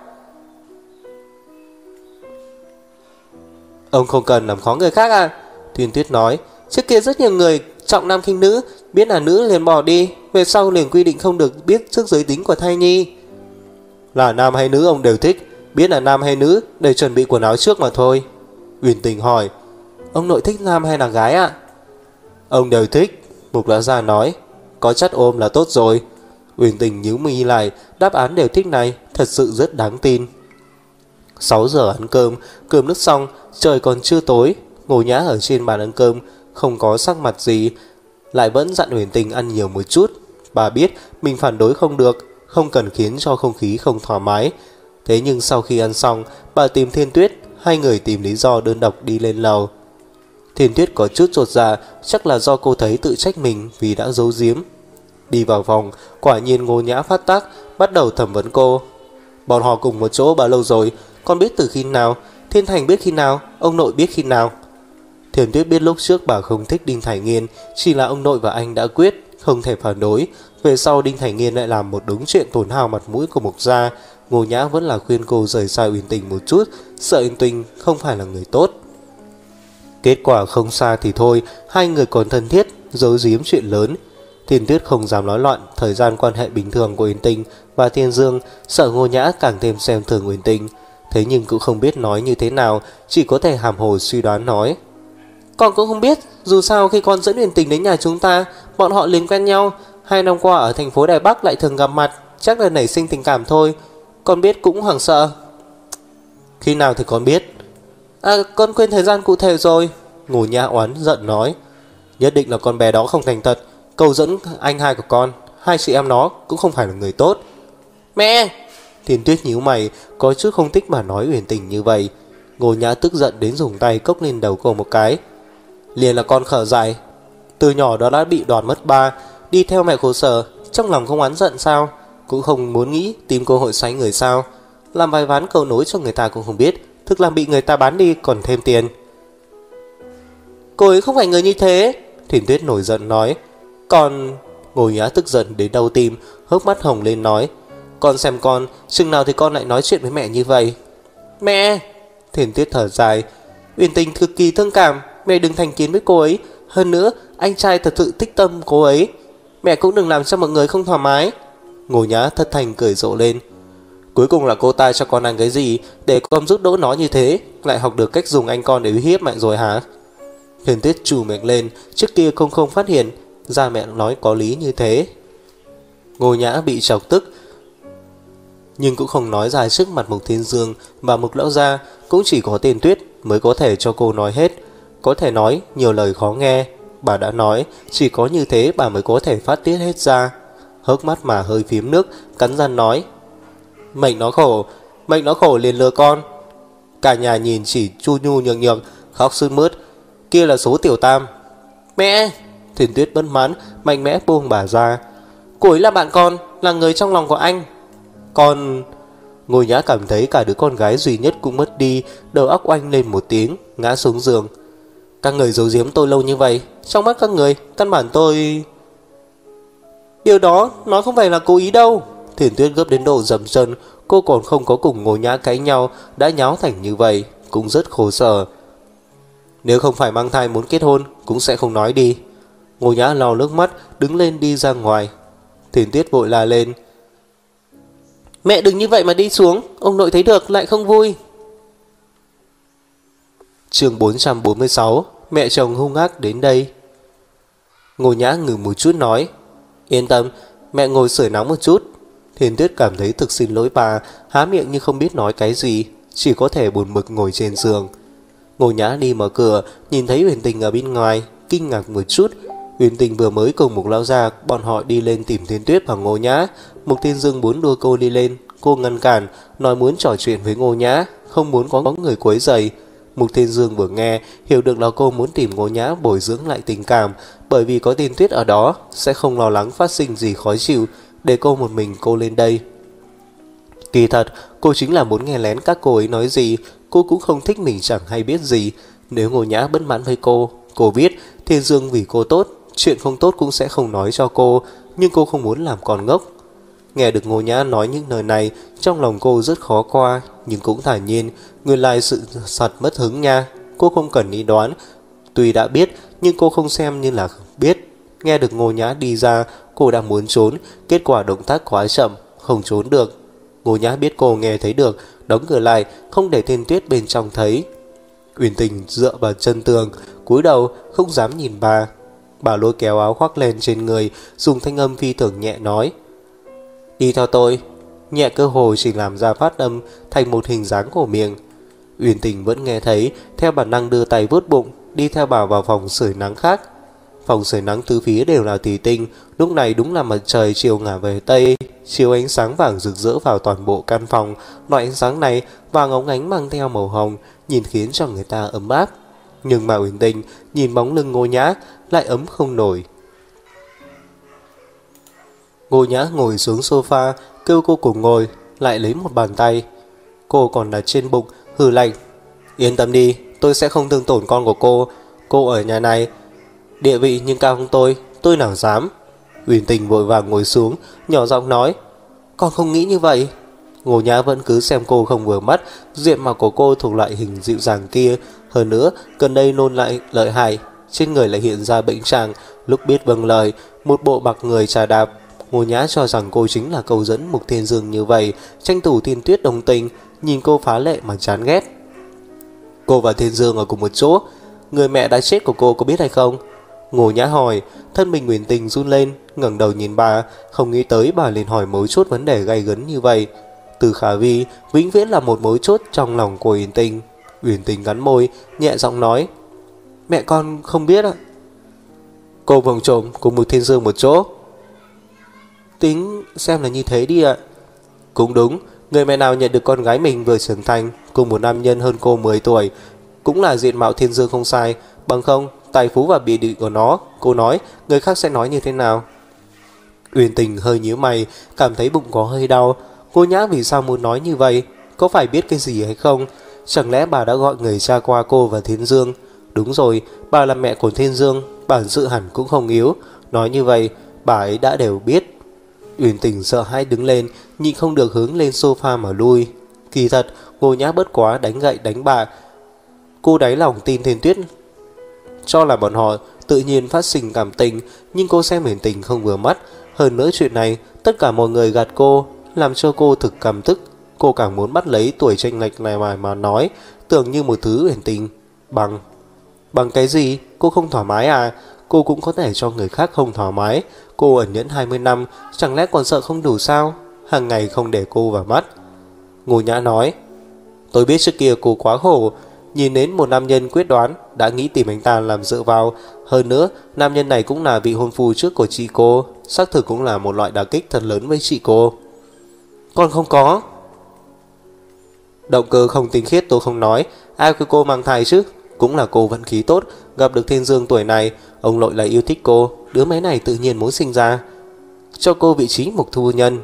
Ông không cần làm khó người khác à? Thiên Tuyết nói. Trước kia rất nhiều người trọng nam khinh nữ, biết là nữ liền bỏ đi, về sau liền quy định không được biết trước giới tính của thai nhi. Là nam hay nữ ông đều thích, biết là nam hay nữ để chuẩn bị quần áo trước mà thôi. Uyển Tình hỏi. Ông nội thích nam hay là gái ạ? Ông đều thích, Mục lão gia nói. Có chắt ôm là tốt rồi. Uyển Tình nhíu mi lại, đáp án đều thích này thật sự rất đáng tin. Sáu giờ ăn cơm, cơm nước xong, trời còn chưa tối. Ngô Nhã ở trên bàn ăn cơm, không có sắc mặt gì, lại vẫn dặn Uyển Tình ăn nhiều một chút. Bà biết mình phản đối không được, không cần khiến cho không khí không thoải mái. Thế nhưng sau khi ăn xong, bà tìm Thiên Tuyết, hai người tìm lý do đơn độc đi lên lầu. Thiên Tuyết có chút chột dạ, chắc là do cô thấy tự trách mình vì đã giấu giếm. Đi vào phòng, quả nhiên Ngô Nhã phát tác, bắt đầu thẩm vấn cô. Bọn họ cùng một chỗ bao lâu rồi? Con biết từ khi nào? Thiên Thành biết khi nào? Ông nội biết khi nào? Thiên Tuyết biết lúc trước bà không thích Đinh Thành Nghiên, chỉ là ông nội và anh đã quyết không thể phản đối. Về sau Đinh Thành Nghiên lại làm một đống chuyện tổn hao mặt mũi của Mục gia. Ngô Nhã vẫn là khuyên cô rời xa Uyển Tình một chút, sợ Uyển Tình không phải là người tốt. Kết quả không xa thì thôi, hai người còn thân thiết, giấu giếm chuyện lớn. Thiên Tuyết không dám nói loạn thời gian quan hệ bình thường của Uyển Tình và Thiên Dương, sợ Ngô Nhã càng thêm xem thường Uyển Tình. Thế nhưng cũng không biết nói như thế nào, chỉ có thể hàm hồ suy đoán nói. Con cũng không biết, dù sao khi con dẫn Huyền Tình đến nhà chúng ta, bọn họ liền quen nhau. Hai năm qua ở thành phố Đài Bắc lại thường gặp mặt, chắc là nảy sinh tình cảm thôi. Con biết cũng hoảng sợ. Khi nào thì con biết? À, con quên thời gian cụ thể rồi. Ngô Nhã oán giận nói. Nhất định là con bé đó không thành thật, cầu dẫn anh hai của con. Hai chị em nó cũng không phải là người tốt. Mẹ! Thiên Tuyết nhíu mày, có chút không thích mà nói Huyền Tình như vậy. Ngô Nhã tức giận đến dùng tay cốc lên đầu cô một cái. Liền là con khở dại. Từ nhỏ đó đã bị đoạt mất ba, đi theo mẹ khổ sở, trong lòng không oán giận sao? Cũng không muốn nghĩ tìm cơ hội xoáy người sao? Làm vài ván cầu nối cho người ta cũng không biết, thực làm bị người ta bán đi còn thêm tiền. Cô ấy không phải người như thế. Thiên Tuyết nổi giận nói. Còn... Ngô Nhã tức giận đến đau tim, hốc mắt hồng lên nói. Con xem con, chừng nào thì con lại nói chuyện với mẹ như vậy? Mẹ! Thiên Tuyết thở dài. Huyền Tình cực kỳ thương cảm, mẹ đừng thành kiến với cô ấy. Hơn nữa, anh trai thật sự thích tâm cô ấy. Mẹ cũng đừng làm cho mọi người không thoải mái. Ngô Nhã thất thanh cười rộ lên. Cuối cùng là cô ta cho con ăn cái gì để con giúp đỡ nó như thế, lại học được cách dùng anh con để uy hiếp mẹ rồi hả? Thiên Tuyết trù miệng lên, trước kia không không phát hiện ra mẹ nói có lý như thế. Ngô Nhã bị chọc tức, nhưng cũng không nói ra trước mặt Mục Thiên Dương và Mục Lão Gia. Cũng chỉ có Thiên Tuyết mới có thể cho cô nói hết. Có thể nói nhiều lời khó nghe. Bà đã nói chỉ có như thế bà mới có thể phát tiết hết ra. Hớt mắt mà hơi phím nước, cắn răng nói. Mệnh nó khổ, mệnh nó khổ liền lừa con. Cả nhà nhìn chỉ chu nhu nhược nhược, khóc sướt mướt. Kia là số Tiểu Tam. Mẹ! Thiên Tuyết bất mãn, mạnh mẽ buông bà ra. Cô ấy là bạn con, là người trong lòng của anh. Con... Ngô Nhã cảm thấy cả đứa con gái duy nhất cũng mất đi, đầu óc oanh lên một tiếng, ngã xuống giường. Các người giấu giếm tôi lâu như vậy, trong mắt các người, căn bản tôi... Điều đó nó không phải là cố ý đâu. Thiên Tuyết gấp đến độ dầm chân, cô còn không có cùng Ngô Nhã cãi nhau, đã nháo thành như vậy, cũng rất khổ sở. Nếu không phải mang thai muốn kết hôn, cũng sẽ không nói đi. Ngô Nhã lau nước mắt, đứng lên đi ra ngoài. Thiên Tuyết vội la lên. Mẹ đừng như vậy mà đi xuống, ông nội thấy được lại không vui. Chương bốn trăm bốn mươi sáu. Mẹ chồng hung ác đến đây. Ngô Nhã ngừng một chút nói. Yên tâm, mẹ ngồi sưởi nóng một chút. Thiên Tuyết cảm thấy thực xin lỗi bà, há miệng nhưng không biết nói cái gì, chỉ có thể buồn bực ngồi trên giường. Ngô Nhã đi mở cửa, nhìn thấy Huyền Tình ở bên ngoài, kinh ngạc một chút. Huyền Tình vừa mới cùng Mục Lão Gia, bọn họ đi lên tìm Thiên Tuyết và Ngô Nhã. Mục Thiên Dương muốn đưa cô đi lên, cô ngăn cản, nói muốn trò chuyện với Ngô Nhã, không muốn có người quấy rầy. Mục Thiên Dương vừa nghe, hiểu được là cô muốn tìm Ngô Nhã bồi dưỡng lại tình cảm, bởi vì có Thiên Tuyết ở đó, sẽ không lo lắng phát sinh gì khó chịu, để cô một mình cô lên đây. Kỳ thật, cô chính là muốn nghe lén các cô ấy nói gì, cô cũng không thích mình chẳng hay biết gì. Nếu Ngô Nhã bất mãn với cô, cô biết Thiên Dương vì cô tốt, chuyện không tốt cũng sẽ không nói cho cô, nhưng cô không muốn làm con ngốc. Nghe được Ngô Nhã nói những lời này, trong lòng cô rất khó qua, nhưng cũng thản nhiên, nguyên lai sự sật mất hứng nha. Cô không cần đi đoán, tuy đã biết, nhưng cô không xem như là biết. Nghe được Ngô Nhã đi ra, cô đang muốn trốn, kết quả động tác quá chậm, không trốn được. Ngô Nhã biết cô nghe thấy được, đóng cửa lại, không để Thiên Tuyết bên trong thấy. Uyển Tình dựa vào chân tường, cúi đầu, không dám nhìn bà. Bà lôi kéo áo khoác lên trên người, dùng thanh âm phi thường nhẹ nói. Đi theo tôi. Nhẹ cơ hồ chỉ làm ra phát âm thành một hình dáng của miệng. Uyển Tình vẫn nghe thấy, theo bản năng đưa tay vuốt bụng, đi theo bà vào phòng sưởi nắng khác. Phòng sưởi nắng tứ phía đều là thủy tinh, lúc này đúng là mặt trời chiều ngả về tây, chiếu ánh sáng vàng rực rỡ vào toàn bộ căn phòng. Loại ánh sáng này vàng óng ánh mang theo màu hồng, nhìn khiến cho người ta ấm áp. Nhưng mà Uyển Tình nhìn bóng lưng Ngô Nhã lại ấm không nổi. Ngô Nhã ngồi xuống sofa, kêu cô cùng ngồi, lại lấy một bàn tay. Cô còn đặt trên bụng, hừ lạnh. Yên tâm đi, tôi sẽ không thương tổn con của cô. Cô ở nhà này địa vị nhưng cao hơn tôi, tôi nào dám. Uyển Tình vội vàng ngồi xuống, nhỏ giọng nói. Con không nghĩ như vậy. Ngô Nhã vẫn cứ xem cô không vừa mắt, diện mạo của cô thuộc loại hình dịu dàng kia. Hơn nữa, gần đây nôn lại lợi hại, trên người lại hiện ra bệnh trạng, lúc biết vâng lời, một bộ bạc người trà đạp. Ngô Nhã cho rằng cô chính là câu dẫn Mục Thiên Dương như vậy, tranh thủ Thiên Tuyết đồng tình, nhìn cô phá lệ mà chán ghét. Cô và Thiên Dương ở cùng một chỗ, người mẹ đã chết của cô có biết hay không? Ngô Nhã hỏi. Thân mình Uyển Tình run lên, ngẩng đầu nhìn bà, không nghĩ tới bà liền hỏi mấu chốt vấn đề gay gấn như vậy. Từ Khả Vi vĩnh viễn là một mấu chốt trong lòng của Uyển Tình. Uyển Tình cắn môi, nhẹ giọng nói: Mẹ con không biết ạ. Cô vòng trộm cùng Mục Thiên Dương một chỗ. Tính xem là như thế đi ạ. Cũng đúng, người mẹ nào nhận được con gái mình vừa trưởng thành cùng một nam nhân hơn cô mười tuổi, cũng là diện mạo Thiên Dương không sai, bằng không tài phú và bị định của nó, cô nói người khác sẽ nói như thế nào? Uyển Tình hơi nhíu mày, cảm thấy bụng có hơi đau. Cô Nhã vì sao muốn nói như vậy? Có phải biết cái gì hay không? Chẳng lẽ bà đã gọi người tra qua cô và Thiên Dương? Đúng rồi, bà là mẹ của Thiên Dương, bản sự hẳn cũng không yếu. Nói như vậy, bà ấy đã đều biết. Uyển Tình sợ hãi đứng lên, nhịn không được hướng lên sofa mà lui. Kỳ thật, Ngô Nhã bất quá đánh gậy đánh bà. Cô đáy lòng tin Thiên Tuyết cho là bọn họ tự nhiên phát sinh cảm tình, nhưng cô xem Uyển Tình không vừa mắt. Hơn nữa chuyện này, tất cả mọi người gạt cô, làm cho cô thực cảm tức. Cô càng muốn bắt lấy tuổi chênh lệch này mà mà nói, tưởng như một thứ Uyển Tình. Bằng Bằng cái gì? Cô không thoải mái à? Cô cũng có thể cho người khác không thoải mái. Cô ẩn nhẫn hai mươi năm, chẳng lẽ còn sợ không đủ sao? Hàng ngày không để cô vào mắt. Ngô Nhã nói: Tôi biết trước kia cô quá khổ, nhìn đến một nam nhân quyết đoán, đã nghĩ tìm anh ta làm dựa vào. Hơn nữa, nam nhân này cũng là vị hôn phu trước của chị cô, xác thực cũng là một loại đả kích thật lớn với chị cô. Còn không có. Động cơ không tinh khiết tôi không nói, ai của cô mang thai chứ? Cũng là cô vận khí tốt, gặp được Thiên Dương tuổi này, ông nội lại yêu thích cô, đứa bé này tự nhiên muốn sinh ra. Cho cô vị trí Mục Thu Nhân.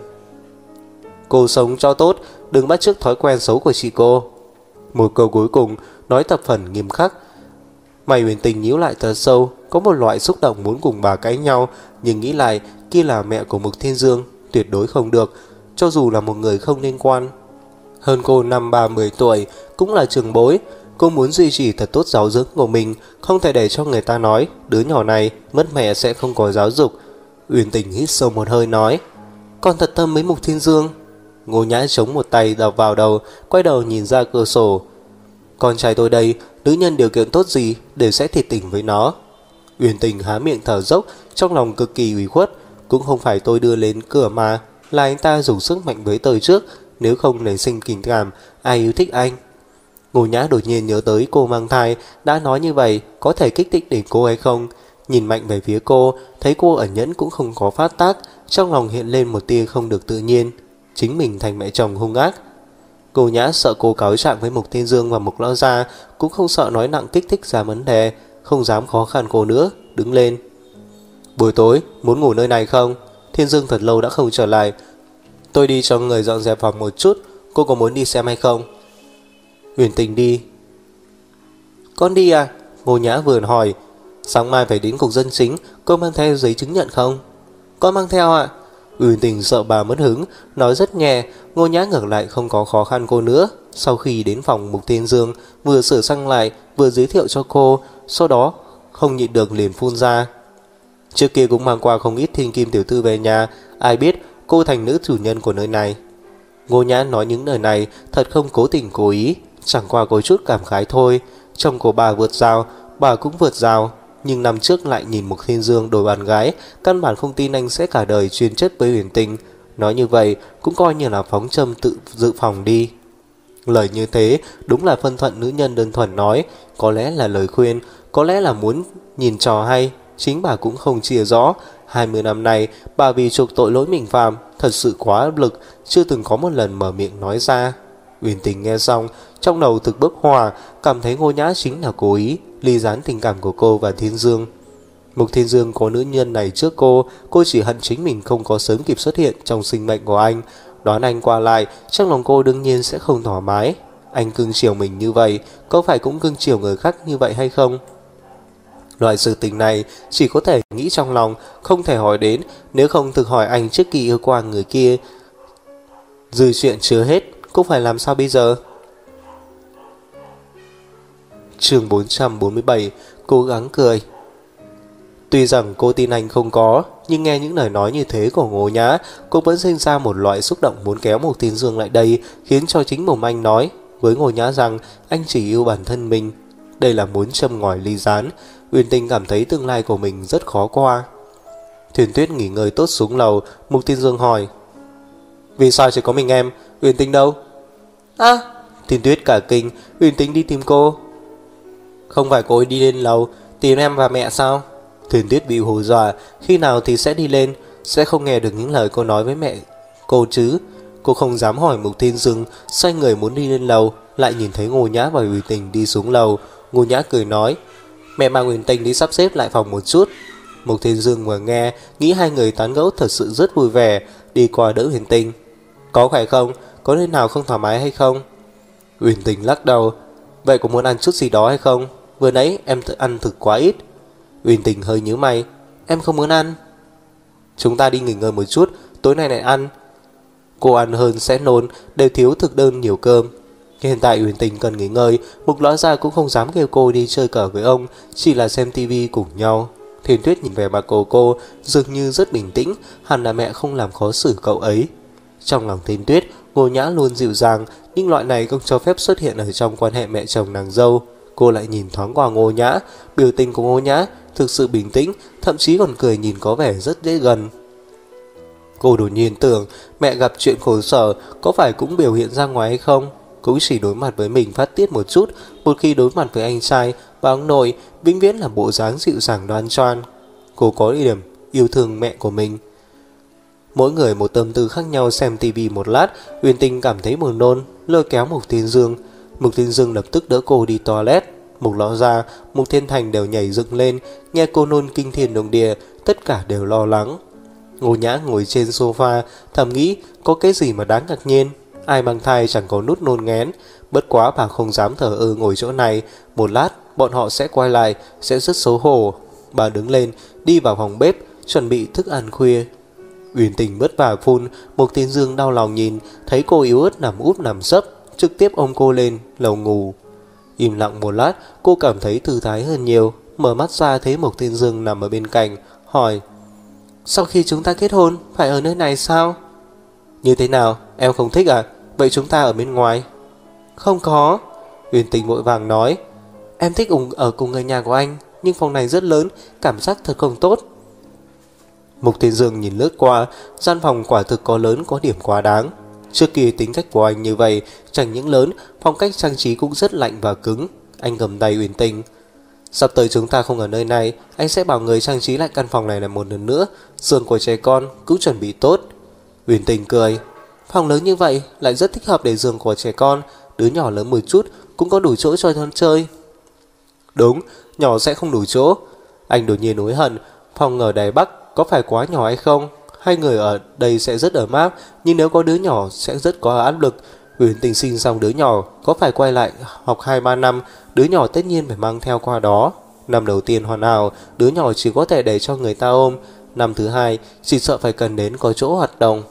Cô sống cho tốt, đừng bắt chước thói quen xấu của chị cô. Một câu cuối cùng nói thập phần nghiêm khắc. Mày Uyển Tình nhíu lại thật sâu, có một loại xúc động muốn cùng bà cãi nhau, nhưng nghĩ lại kia là mẹ của Mục Thiên Dương, tuyệt đối không được, cho dù là một người không liên quan. Hơn cô năm ba mươi tuổi, cũng là trưởng bối. Cô muốn duy trì thật tốt giáo dưỡng của mình, không thể để cho người ta nói đứa nhỏ này mất mẹ sẽ không có giáo dục. Uyển Tình hít sâu một hơi nói: Con thật tâm với Mục Thiên Dương. Ngô Nhã chống một tay đập vào đầu, quay đầu nhìn ra cửa sổ. Con trai tôi đây, nữ nhân điều kiện tốt gì đều sẽ thịt tình với nó. Uyển Tình há miệng thở dốc, trong lòng cực kỳ ủy khuất. Cũng không phải tôi đưa lên cửa mà, là anh ta dùng sức mạnh với tôi trước, nếu không nảy sinh tình cảm, ai yêu thích anh. Ngô Nhã đột nhiên nhớ tới cô mang thai, đã nói như vậy có thể kích thích đến cô hay không. Nhìn mạnh về phía cô, thấy cô ẩn nhẫn cũng không có phát tác, trong lòng hiện lên một tia không được tự nhiên. Chính mình thành mẹ chồng hung ác. Ngô Nhã sợ cô cáo trạng với Mục Thiên Dương và Mục Lão Gia, cũng không sợ nói nặng kích thích ra vấn đề, không dám khó khăn cô nữa, đứng lên. Buổi tối, muốn ngủ nơi này không? Thiên Dương thật lâu đã không trở lại. Tôi đi cho người dọn dẹp phòng một chút, cô có muốn đi xem hay không? Uyển Tình đi. Con đi à? Ngô Nhã vừa hỏi. Sáng mai phải đến cục dân chính, cô mang theo giấy chứng nhận không? Con mang theo ạ. À? Uyển Tình sợ bà mất hứng, nói rất nhẹ. Ngô Nhã ngược lại không có khó khăn cô nữa. Sau khi đến phòng Mục Thiên Dương, vừa sửa sang lại, vừa giới thiệu cho cô, sau đó không nhịn được liền phun ra. Trước kia cũng mang qua không ít thiên kim tiểu thư về nhà, ai biết cô thành nữ chủ nhân của nơi này. Ngô Nhã nói những lời này thật không cố tình cố ý, chẳng qua có chút cảm khái thôi. Chồng của bà vượt rào, bà cũng vượt rào. Nhưng năm trước lại nhìn Mục Thiên Dương đổi bạn gái, căn bản không tin anh sẽ cả đời chuyên chất với Uyển Tình. Nói như vậy cũng coi như là phóng châm tự dự phòng đi. Lời như thế đúng là phân thuận nữ nhân đơn thuần nói, có lẽ là lời khuyên, có lẽ là muốn nhìn trò hay. Chính bà cũng không chia rõ. Hai mươi năm nay bà vì chuộc tội lỗi mình phạm, thật sự quá áp lực, chưa từng có một lần mở miệng nói ra. Uyển Tình nghe xong, trong đầu thực bức hòa, cảm thấy Ngô Nhã chính là cố ý ly gián tình cảm của cô và Thiên Dương. Mục Thiên Dương có nữ nhân này trước cô, cô chỉ hận chính mình không có sớm kịp xuất hiện trong sinh mệnh của anh. Đoán anh qua lại, trong lòng cô đương nhiên sẽ không thoải mái. Anh cưng chiều mình như vậy, có phải cũng cưng chiều người khác như vậy hay không? Loại sự tình này chỉ có thể nghĩ trong lòng, không thể hỏi đến, nếu không thực hỏi anh trước khi yêu qua người kia. Dư chuyện chưa hết, cô phải làm sao bây giờ? Chương bốn trăm bốn mươi bảy, cố gắng cười. Tuy rằng cô tin anh không có, nhưng nghe những lời nói như thế của Ngô Nhã, cô vẫn sinh ra một loại xúc động muốn kéo Mục Thiên Dương lại đây, khiến cho chính mồm anh nói với Ngô Nhã rằng anh chỉ yêu bản thân mình. Đây là muốn châm ngòi ly gián. Uyển Tình cảm thấy tương lai của mình rất khó qua. Thuyền Tuyết nghỉ ngơi tốt xuống lầu. Mục Thiên Dương hỏi: vì sao chỉ có mình em? Uyển Tình đâu? À, Thuyền Tuyết cả kinh. Uyển Tình đi tìm cô. Không phải cô ấy đi lên lầu tìm em và mẹ sao? Thuyền Tuyết bị hù dọa. Khi nào thì sẽ đi lên? Sẽ không nghe được những lời cô nói với mẹ cô chứ? Cô không dám hỏi Mục Thiên Dương, xoay người muốn đi lên lầu, lại nhìn thấy Ngô Nhã và Uyển Tình đi xuống lầu. Ngô Nhã cười nói: mẹ mang Uyển Tình đi sắp xếp lại phòng một chút. Mục Thiên Dương vừa nghe, nghĩ hai người tán gẫu thật sự rất vui vẻ, đi qua đỡ Uyển Tình. Có khỏe không? Có nơi nào không thoải mái hay không? Uyển Tình lắc đầu. Vậy có muốn ăn chút gì đó hay không? Vừa nãy em ăn thực quá ít. Uyển Tình hơi nhíu mày. Em không muốn ăn. Chúng ta đi nghỉ ngơi một chút, tối nay lại ăn. Cô ăn hơn sẽ nôn, đều thiếu thực đơn nhiều cơm. Hiện tại Uyển Tình cần nghỉ ngơi. Mục Lão Gia cũng không dám kêu cô đi chơi cờ với ông, chỉ là xem tivi cùng nhau. Thiên Tuyết nhìn về mặt cô cô dường như rất bình tĩnh, hẳn là mẹ không làm khó xử cậu ấy. Trong lòng Thiên Tuyết, Ngô Nhã luôn dịu dàng, nhưng loại này không cho phép xuất hiện ở trong quan hệ mẹ chồng nàng dâu. Cô lại nhìn thoáng qua Ngô Nhã, biểu tình của Ngô Nhã thực sự bình tĩnh, thậm chí còn cười nhìn có vẻ rất dễ gần. Cô đột nhiên tưởng mẹ gặp chuyện khổ sở có phải cũng biểu hiện ra ngoài hay không? Cũng chỉ đối mặt với mình phát tiết một chút, một khi đối mặt với anh trai và ông nội, vĩnh viễn là bộ dáng dịu dàng đoan choan. Cô có điểm yêu thương mẹ của mình. Mỗi người một tâm tư khác nhau xem tivi một lát, Uyển Tình cảm thấy buồn nôn, lôi kéo Mục Thiên Dương. Mục Thiên Dương lập tức đỡ cô đi toilet. Mục Lão Gia, Mục Thiên Thành đều nhảy dựng lên, nghe cô nôn kinh thiên động địa, tất cả đều lo lắng. Ngô Nhã ngồi trên sofa, thầm nghĩ có cái gì mà đáng ngạc nhiên. Ai mang thai chẳng có nút nôn ngén. Bất quá bà không dám thở ơ ngồi chỗ này. Một lát bọn họ sẽ quay lại, sẽ rất xấu hổ. Bà đứng lên, đi vào phòng bếp, chuẩn bị thức ăn khuya. Uyển Tình vất vả phun. Mục Thiên Dương đau lòng nhìn, thấy cô yếu ớt nằm úp nằm sấp, trực tiếp ôm cô lên lầu ngủ. Im lặng một lát, cô cảm thấy thư thái hơn nhiều. Mở mắt ra thấy Mục Thiên Dương nằm ở bên cạnh, hỏi: sau khi chúng ta kết hôn phải ở nơi này sao? Như thế nào? Em không thích à? Vậy chúng ta ở bên ngoài. Không có. Uyển Tình vội vàng nói: em thích ở cùng người nhà của anh, nhưng phòng này rất lớn, cảm giác thật không tốt. Mục Thiên Dương nhìn lướt qua, gian phòng quả thực có lớn có điểm quá đáng. Trước kia tính cách của anh như vậy, chẳng những lớn, phong cách trang trí cũng rất lạnh và cứng. Anh cầm tay Uyển Tình: sắp tới chúng ta không ở nơi này, anh sẽ bảo người trang trí lại căn phòng này là một lần nữa. Giường của trẻ con cũng chuẩn bị tốt. Uyển Tình cười: phòng lớn như vậy lại rất thích hợp để giường của trẻ con, đứa nhỏ lớn một chút cũng có đủ chỗ cho con chơi. Đúng, nhỏ sẽ không đủ chỗ. Anh đột nhiên hối hận, phòng ở Đài Bắc có phải quá nhỏ hay không? Hai người ở đây sẽ rất ấm áp, nhưng nếu có đứa nhỏ sẽ rất có áp lực. Uyển Tình sinh xong đứa nhỏ có phải quay lại học hai ba năm, đứa nhỏ tất nhiên phải mang theo qua đó. Năm đầu tiên hoàn hảo, đứa nhỏ chỉ có thể để cho người ta ôm. Năm thứ hai chỉ sợ phải cần đến có chỗ hoạt động.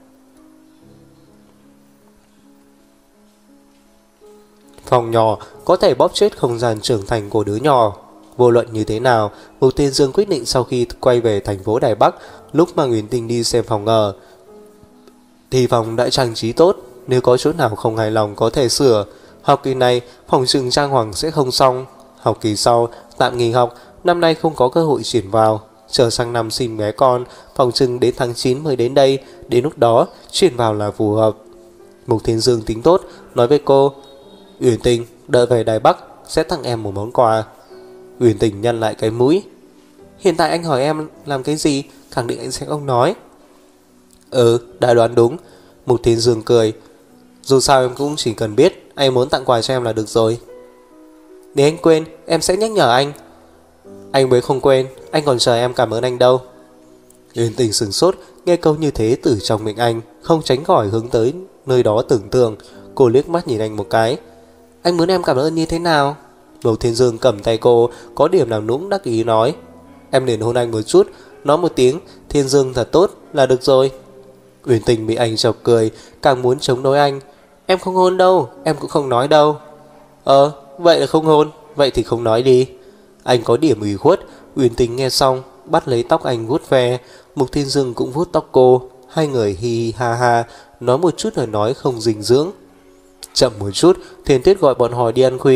Phòng nhỏ có thể bóp chết không gian trưởng thành của đứa nhỏ. Vô luận như thế nào, Mục Thiên Dương quyết định sau khi quay về thành phố Đài Bắc, lúc mà Uyển Tình đi xem phòng ở thì phòng đã trang trí tốt, nếu có chỗ nào không hài lòng có thể sửa. Học kỳ này phòng trường trang hoàng sẽ không xong. Học kỳ sau tạm nghỉ học, năm nay không có cơ hội chuyển vào. Chờ sang năm sinh bé con, phòng trường đến tháng chín mới đến đây, đến lúc đó chuyển vào là phù hợp. Mục Thiên Dương tính tốt, nói với cô: Uyển Tình, đợi về Đài Bắc sẽ tặng em một món quà. Uyển Tình nhăn lại cái mũi: hiện tại anh hỏi em làm cái gì, khẳng định anh sẽ không nói. Ừ, đã đoán đúng. Mục Thiên Dương cười: dù sao em cũng chỉ cần biết anh muốn tặng quà cho em là được rồi. Nếu anh quên, em sẽ nhắc nhở anh. Anh mới không quên, anh còn chờ em cảm ơn anh đâu. Uyển Tình sửng sốt, nghe câu như thế từ trong miệng anh, không tránh khỏi hướng tới nơi đó tưởng tượng. Cô liếc mắt nhìn anh một cái: anh muốn em cảm ơn như thế nào? Mục Thiên Dương cầm tay cô, có điểm làm nũng đắc ý nói: em liền hôn anh một chút, nói một tiếng Thiên Dương thật tốt là được rồi. Uyển Tình bị anh chọc cười, càng muốn chống đối anh: em không hôn đâu, em cũng không nói đâu. Ờ, vậy là không hôn, vậy thì không nói đi. Anh có điểm ủy khuất. Uyển Tình nghe xong, bắt lấy tóc anh vuốt ve. Mục Thiên Dương cũng vuốt tóc cô. Hai người hi hi ha ha, nói một chút lời nói không dinh dưỡng. Chậm một chút, Thiên Tuyết gọi bọn họ đi ăn khuya.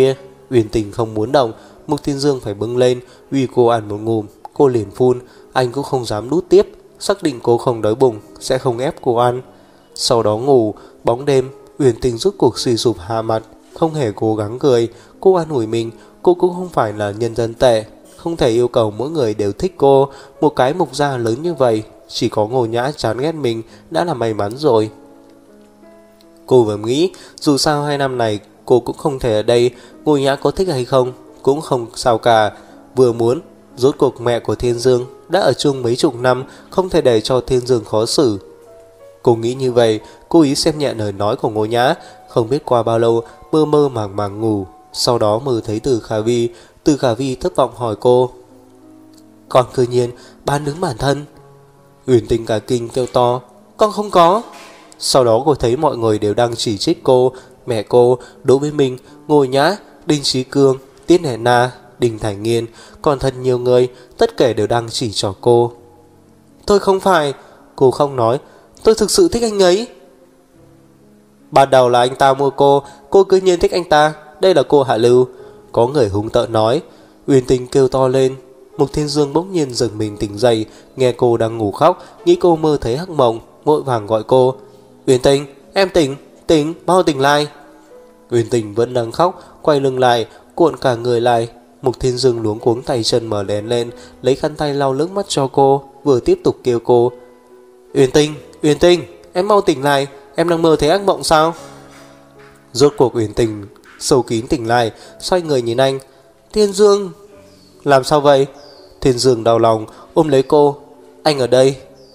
Uyển Tình không muốn động, Mục Thiên Dương phải bưng lên, uy cô ăn một ngụm, cô liền phun, anh cũng không dám đút tiếp, xác định cô không đói bụng, sẽ không ép cô ăn. Sau đó ngủ, bóng đêm, Uyển Tình rút cuộc suy sụp hạ mặt, không hề cố gắng cười, cô an ủi mình, cô cũng không phải là nhân dân tệ, không thể yêu cầu mỗi người đều thích cô, một cái Mục gia lớn như vậy, chỉ có Ngô Nhã chán ghét mình đã là may mắn rồi. Cô vừa nghĩ, dù sao hai năm này cô cũng không thể ở đây, Ngô Nhã có thích hay không, cũng không sao cả, vừa muốn, rốt cuộc mẹ của Thiên Dương đã ở chung mấy chục năm, không thể để cho Thiên Dương khó xử. Cô nghĩ như vậy, cố ý xem nhẹ lời nói của Ngô Nhã, không biết qua bao lâu mơ mơ màng màng ngủ, sau đó mơ thấy Từ Khả Vi, Từ Khả Vi thất vọng hỏi cô. Con cư nhiên bán đứng bản thân. Uyển Tình cả kinh kêu to, con không có. Sau đó cô thấy mọi người đều đang chỉ trích cô, mẹ cô, Đỗ Bế Minh, Ngô Nhã, Đinh Trí Cương, Tiết Hẻ Na, Đinh Thành Nghiên, còn thật nhiều người, tất cả đều đang chỉ trỏ cô. Tôi không phải, cô không nói, tôi thực sự thích anh ấy. Ban đầu là anh ta mua cô, cô cứ nhiên thích anh ta, đây là cô hạ lưu. Có người hung tợn nói. Uyển Tình kêu to lên. Mục Thiên Dương bỗng nhiên giật mình tỉnh dậy, nghe cô đang ngủ khóc, nghĩ cô mơ thấy hắc mộng, vội vàng gọi cô. Uyển Tình, em tỉnh, tỉnh, mau tỉnh lại. Uyển Tình vẫn đang khóc, quay lưng lại, cuộn cả người lại. Mục Thiên Dương luống cuống tay chân mở đèn lên, lấy khăn tay lau nước mắt cho cô, vừa tiếp tục kêu cô. Uyển Tình, Uyển Tình, em mau tỉnh lại, em đang mơ thấy ác mộng sao? Rốt cuộc Uyển Tình sâu kín tỉnh lại, xoay người nhìn anh. Thiên Dương, làm sao vậy? Thiên Dương đau lòng ôm lấy cô. Anh ở đây.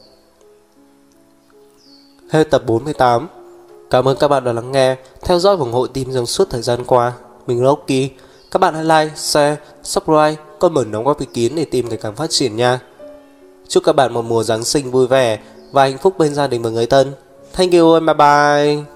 Hết tập bốn mươi tám. Cảm ơn các bạn đã lắng nghe, theo dõi và ủng hộ team trong suốt thời gian qua. Mình là Oki. Các bạn hãy like, share, subscribe, comment đóng góp ý kiến để team ngày càng phát triển nha. Chúc các bạn một mùa Giáng sinh vui vẻ và hạnh phúc bên gia đình và người thân. Thank you and bye bye.